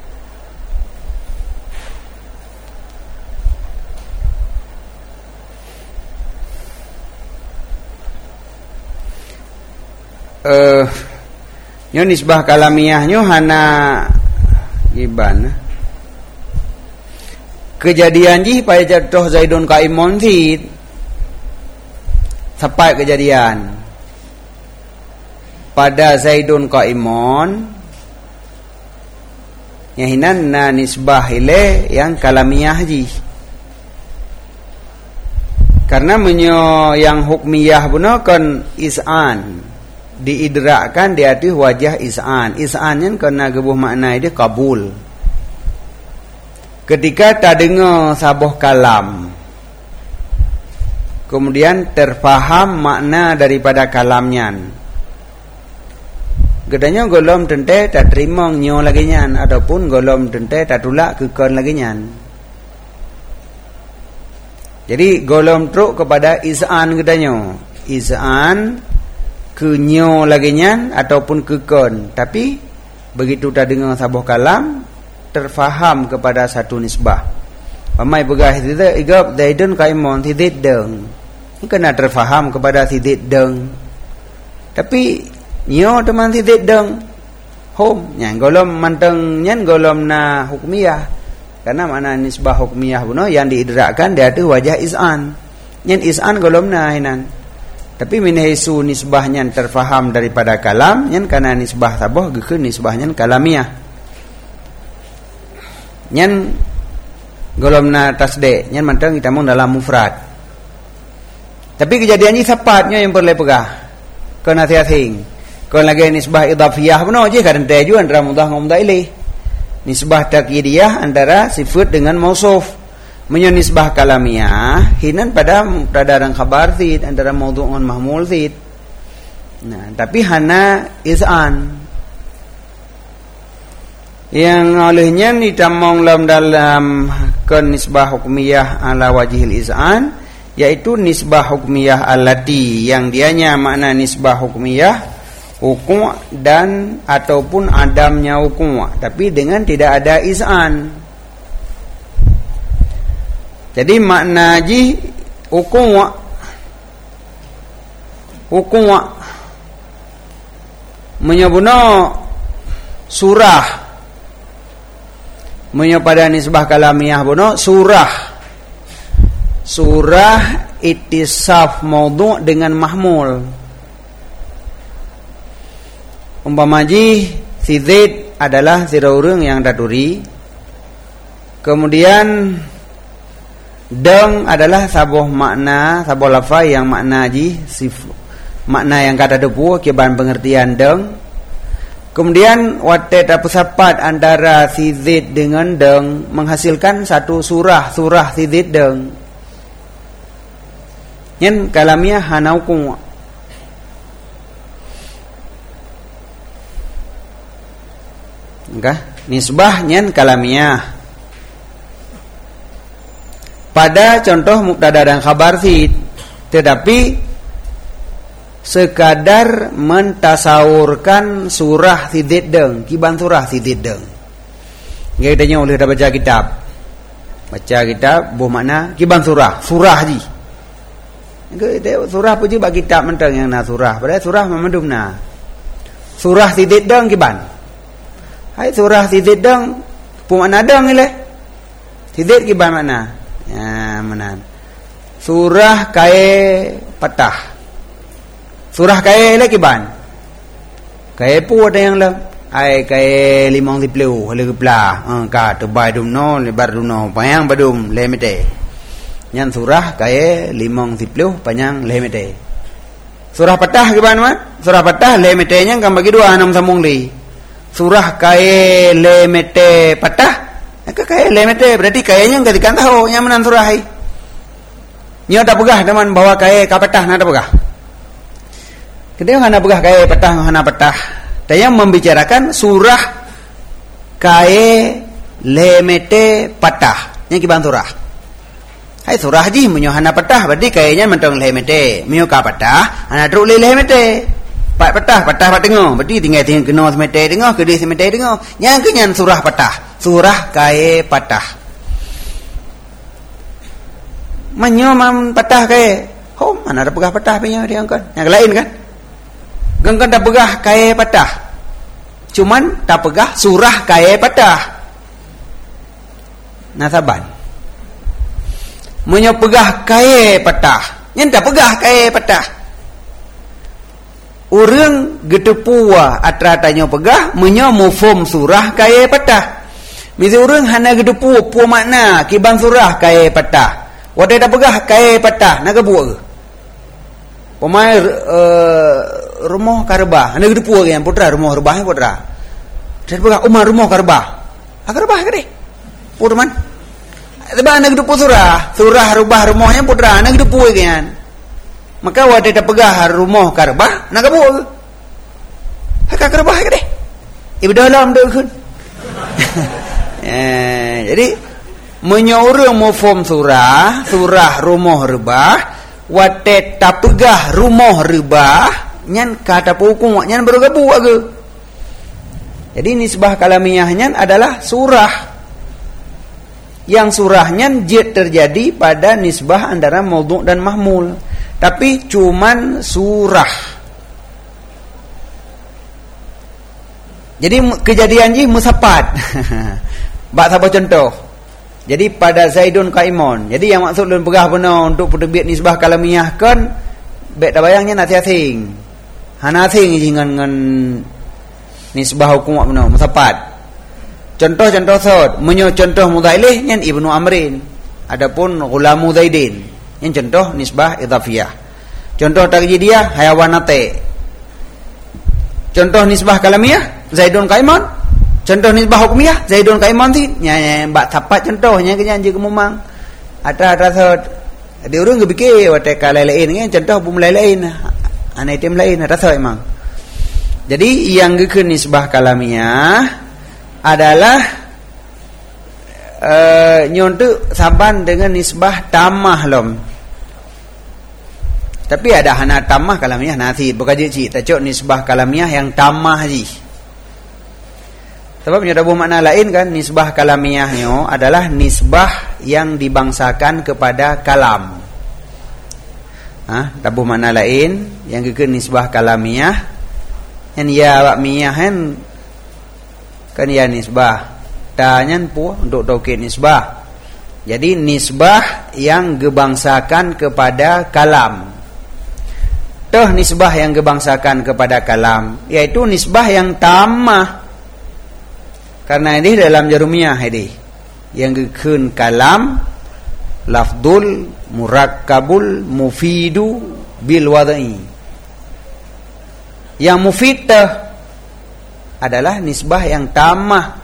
Nyo nisbah kalamiahnya hana gimana? Kejadian ji pada jatuh Zaidun Qaimun sih sampai kejadian pada Zaidun Qaimun yahinan na nisbah ile yang kalamiah ji. Karena menyo yang hukmiyah benar kan is'an diidrakkan di hati wajah is'an. Is'annya kena gebuh makna dia kabul. Ketika tak dengar sabuh kalam, kemudian terfaham makna daripada kalamnya, gedanya golom tente tak terima nyo lagi nyan, ataupun golom tente tak tulak kekon lagi nyan. Jadi golom truk kepada is'an gedanya. Is'an kenyo lagi nyan ataupun kekon, tapi begitu tak dengar sabuh kalam terfaham kepada satu nisbah. Pamai begah tidak igap Zaidun Qaimun tidak deng. Kena terfaham kepada tidak deng. Tapi nyo teman tidak deng. Hom nyan golom manteng nyan golom na hukmiyah. Karena makna nisbah hukmiyah buno yang diidrakkan di hati wajah is'an. Nyan is'an golom na hinan. Tapi min haisu nisbahnya terfaham daripada kalam, nyan kana nisbah sabuh gekeun nisbahnya kalamiah. Nyan golomna tasde, nyan manteng kita mong dalam mufrad. Tapi kejadiannya sapatnya yang perlu pegah. Kena hati-hati. Kalau lagi nisbah idhafiyah benar je kadang tajuan antara mudah dengan mudah ilih. Nisbah takyidiyah antara sifat dengan mausuf. Menyenisbah kalamiah hinan pada mubtada khabar zid antara maudhu' dengan mahmul zid. Nah, tapi hana iz'an yang olehnya ditamong dalam kenisbah hukmiyah ala wajhil iz'an, yaitu nisbah hukmiyah allati yang dianya makna nisbah hukmiyah hukum dan ataupun adamnya hukum, tapi dengan tidak ada iz'an. Jadi makna ji hukum menyebutno surah menyepada nisbah kalamiah bono surah ittisaf maudhu' dengan mahmul. Umpama ji si Zaid adalah siraurung yang daturi, kemudian deng adalah sabuh makna, sabuh lafaz yang makna ji makna yang kata depu kiban pengertian deng. Kemudian wate tapusapat antara si zid dengan deng menghasilkan satu surah si zid deng. Nyen kalamiah hanauku. Enggak, nisbah nyen kalamiah. Pada contoh mubtada dan khabar zid, tetapi sekadar mentasawurkan surah sidid deng, kiban surah sidid deng. Kita tanya oleh dah baca kitab. Baca kitab buh makna kiban surah ji. Surah puji bagi kitab mentang yang na surah. Padahal surah memandum na. Surah sidid deng kiban. Hai surah sidid deng buh makna deng ile. Sidid kiban makna. Ya, mana? Surah kai patah. Surah kai lagi ban. Kai pu ada yang lah. Ai kai limang diplu, lagi pula. Ka terbai dum no, lebar dum no, panjang badum lemete. Nyan surah kai limang diplu, panjang lemete. Surah patah ke ban mah? Surah patah lemete nya kan bagi dua 6 sambung li. Surah kai lemete patah. Kai lemete berarti kayaknya enggak dikan tahu nya menan surah ai. Nyo tak pegah teman bawa kai ka patah na tak pegah. Kedua hana pegah kai patah hana patah. Tayang membicarakan surah kai lemete patah. Nya kiban surah. Hai surah ji menyo hana patah berarti kayaknya mentong lemete. Menyo ka patah hana tru lemete. Pat patah pat dengar berarti tinggal kena semete dengar ke dia semete dengar. Yang kenyan surah patah. Surah kai patah. Menyo mam patah kai. Oh, mana ada pegah patah punya dia kan. Yang lain kan. Gengkan tak pegah kai patah. Cuman tak pegah surah kai patah. Nasaban. Menyo pegah kai patah. Yang tak pegah kai patah. Urang gedepua atra tanyo pegah menyo mufhum surah kai patah. Misi urang hana gedepu pu makna kiban surah kai patah. Wadai dah pegah kai patah naga buat ke? Pemain rumah karbah hana gedepu ke yang putra rumah rebah putra. Dah pegah rumah karbah. Karbah ke deh? Putra man. Sebab hana gedepu surah rubah rumahnya putra hana gedepu ke kan. Maka wadai dah pegah rumah karbah naga buat ke? Haka karbah ke deh? Ibu dalam dah kan. Jadi menyorong mufhum surah rumah rebah wate tapegah rumah rebah nyan kata pukung nyan bergabu ke. Jadi nisbah kalamiah nyan adalah surah yang surahnya jid terjadi pada nisbah antara maudhu' dan mahmul, tapi cuman surah. Jadi kejadian ji musapat. Bak sabar contoh. Jadi pada Zaidun Qaimun. Jadi yang maksud lun pegah benar untuk penerbit nisbah kalamiah kan bet tak bayangnya nasi asing. Hana asing dengan nisbah hukum benar musapat. Contoh-contoh sod, menyo contoh mudzailih nyan Ibnu Amrin. Adapun Ghulamu Zaidin. Yang contoh nisbah idhafiyah. Contoh tajdidiyah hayawanate. Contoh nisbah kalamiah Zaidun Qaimun. Contoh nisbah hukumiyah Zaidun Qaimun ti nya bak tapat contohnya ke janji kemumang. Ada sod. Dia urang gebike wate ka lain kan contoh bum lain. Ana item lain rasa emang. Jadi yang gekeun nisbah kalamiah adalah nyontu saban dengan nisbah tamah lom. Tapi ada hana tamah kalamiah nasi bukan je tacok nisbah kalamiah yang tamah ji. Sebab ada makna lain kan nisbah kalamiahnya adalah nisbah yang dibangsakan kepada kalam. Tabuh makna lain yang ke nisbah kalamiah yang ya wak miyah kan ya nisbah. Tanyan pu untuk taukid nisbah. Jadi nisbah yang gebangsakan kepada kalam. Toh nisbah yang gebangsakan kepada kalam yaitu nisbah yang tamah. Karena ini dalam jarumiyah ini yang gekeun kalam lafdul murakkabul mufidu bil wadai. Yang mufid adalah nisbah yang tamah.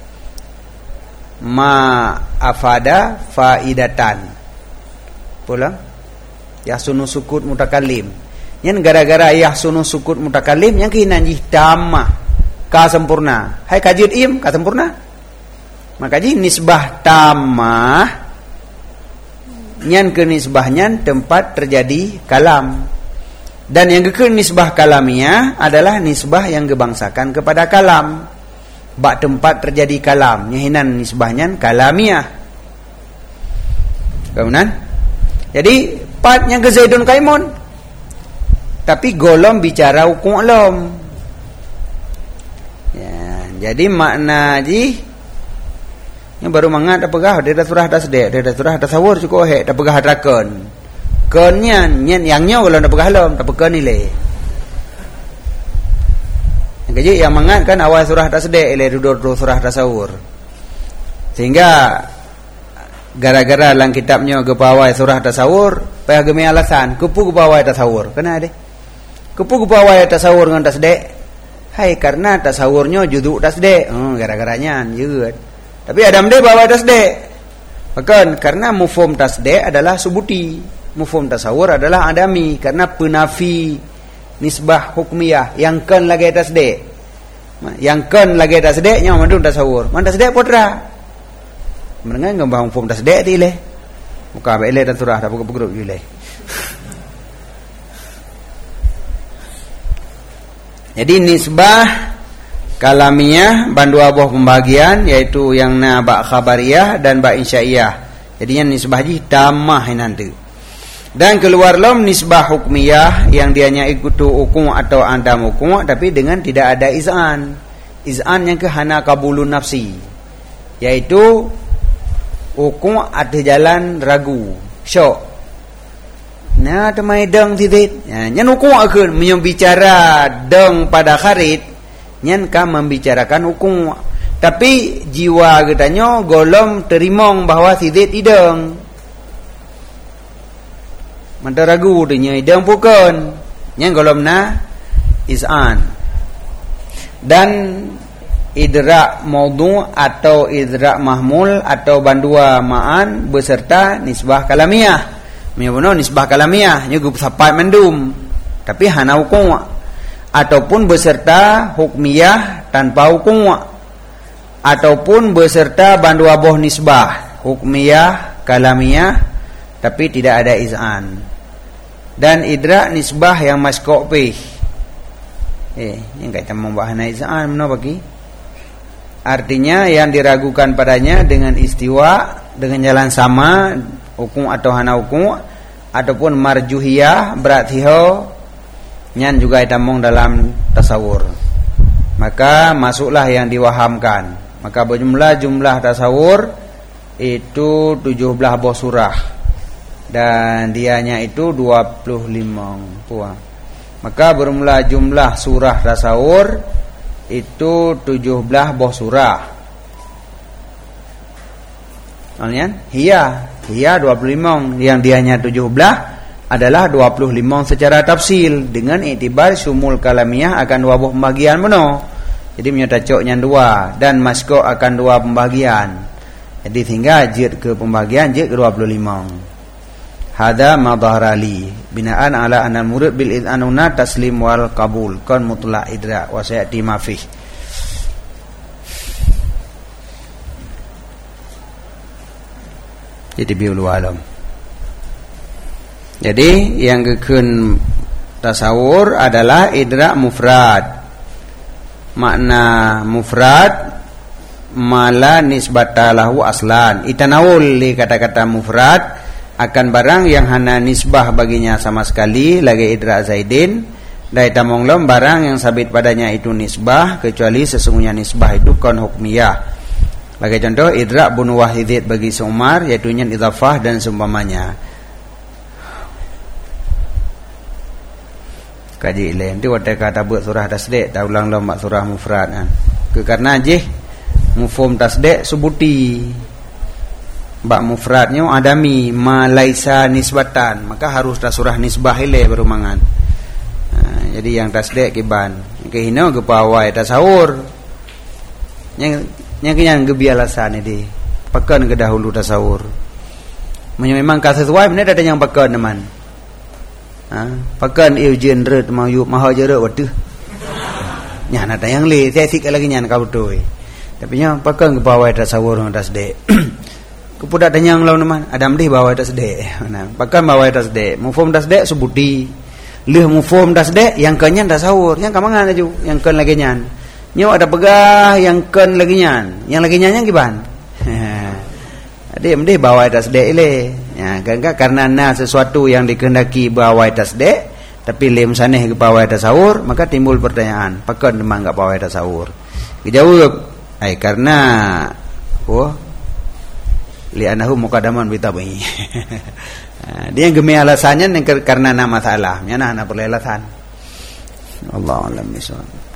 Ma afada faidatan. Pulang. Yahsunu sukut mutakallim. Yang gara-gara yahsunu sukut mutakallim yang kehinan jih tamah ka sempurna. Hai kajid im ka sempurna. Maka jih nisbah tamah nyan ke nisbahnya tempat terjadi kalam. Dan yang ke nisbah kalamiyah adalah nisbah yang gebangsakan kepada kalam. Bak tempat terjadi kalam, nyahinan nisbahnya kalamiyah. Kemudian, jadi partnya ke Zaidun Kaimun. Tapi golom bicara hukum alam. Ya, jadi makna ji yang baru mangat apa gah dia dah surah dah sedek, dia dah surah dah sawur cukup dah pegah hadrakon. Kennya nyen yangnya kalau dah pegah alam, tak pegah nilai. Jadi yang mangat kan awal surah tasdek ile duduk surah tasawur. Sehingga gara-gara dalam kitabnya ke bawah surah tasawur, payah gemi alasan kupu ke bawah tasawur. Kena deh. Kupu ke bawah tasawur dengan tasdek. Hai karena tasawurnya juduk tasdek. Gara-garanya juga. Tapi adam deh bawah tasdek. Bahkan karena mufhum tasdek adalah subuti, mufhum tasawur adalah adami karena penafi nisbah hukmiyah yang kan lagi tasdek. Yang kan lagi tasdeknya mandun tasawur. Man tasdek potra. Mendengar ngembang hukm tasdek ti le. Muka bele dan surah dah peguk-peguk le. Jadi nisbah kalamiyah bandu abuh pembagian yaitu yang na ba khabariyah dan ba insya'iyah. Jadinya nisbah ji tamah nanti. Dan keluar lom nisbah hukmiyah yang dianya ikutu hukum atau andam hukum tapi dengan tidak ada iz'an. Iz'an yang kehana kabulun nafsi. Yaitu hukum ada jalan ragu. Syok. Nah, temai deng titit. Nyan hukum akan membicara deng pada kharit. Nyan ka membicarakan hukum. Tapi jiwa katanya golom terimong bahwa titit ideng. Manta ragu dia idang bukan yang golomna iz'an. Dan idrak maudhu atau idrak mahmul atau bandua ma'an beserta nisbah kalamiyah. Menyebutnya nisbah kalamiyah nyugup sapai mendum tapi hana hukum ataupun beserta hukmiyah tanpa hukum ataupun beserta bandua boh nisbah hukmiyah kalamiyah tapi tidak ada iz'an. Dan idrak nisbah yang maskok pih. Yang kata membahana iz'an mana bagi? Artinya yang diragukan padanya dengan istiwa, dengan jalan sama, hukum atau hana hukum, ataupun marjuhiyah beratiho, nyan juga itamong dalam tasawur. Maka masuklah yang diwahamkan. Maka berjumlah jumlah tasawur itu 17 buah surah. Dan dianya itu 25 buah. Maka bermula jumlah surah tasawur itu 17 buah surah. Kalian? Hiya 25 yang dianya 17 adalah 25 secara tafsil dengan iktibar sumul kalamiyah akan 2 buah pembagian benar. Jadi menyata coknya 2 dan masko akan 2 pembagian. Jadi sehingga jid ke pembagian jid ke 25. Hada ma dhahrali binaan ala anal murid bil id'anuna taslim wal qabul kan mutlaq idrak wa sayati ma fi. Jadi biul alam. Jadi yang kekeun tasawur adalah idrak mufrad. Makna mufrad mala nisbata lahu aslan. Itanawul li kata-kata mufrad akan barang yang hana nisbah baginya sama sekali lagi idrak zaidin. Dai tamonglom barang yang sabit padanya itu nisbah kecuali sesungguhnya nisbah itu kon hukmiyah. Bagi contoh idrak bunu wahidid bagi seumar yaitu nyen idhafah dan seumpamanya. Kaji lain tu watak kata buat surah tasdek tak ulang lom surah mufrad kan. Karena je mufhum tasdek subuti. Bak mufradnya adami ma laisa nisbatan, maka harus surah nisbah ile baru mangan. Jadi yang tasdek kiban Kehina ke pawai tasawur. Yang kenyan ke bialasan ini. Pakan ke dahulu tasawur. Memang kasesuai benar ada yang pakan teman. Pakan ujian red mau maha jere waduh. Nya ada yang le saya sik lagi nyan kau tu. Tapi nya pakan ke pawai tasawur das de. Kepudak danyang lawan teman. Adam di bawai das de. Pakan bawai das de. Mufum das de sebuti. Leh mufum das dek yang kenyan das sahur yang kamangan aju yang ken lagi nyan nyo ada pegah yang ken lagi nyan yang lagi nyannya giban ade mendih bawa das dek ile ya karena sesuatu yang dikehendaki bawa das dek tapi lem saneh ke bawa das sahur maka timbul pertanyaan pakan memang enggak bawa das sahur dijawab karena li anahu muqaddaman bitabi. Dia gemi alasannya karena nama masalah, nya nah perlu alasan. Allah alam misal.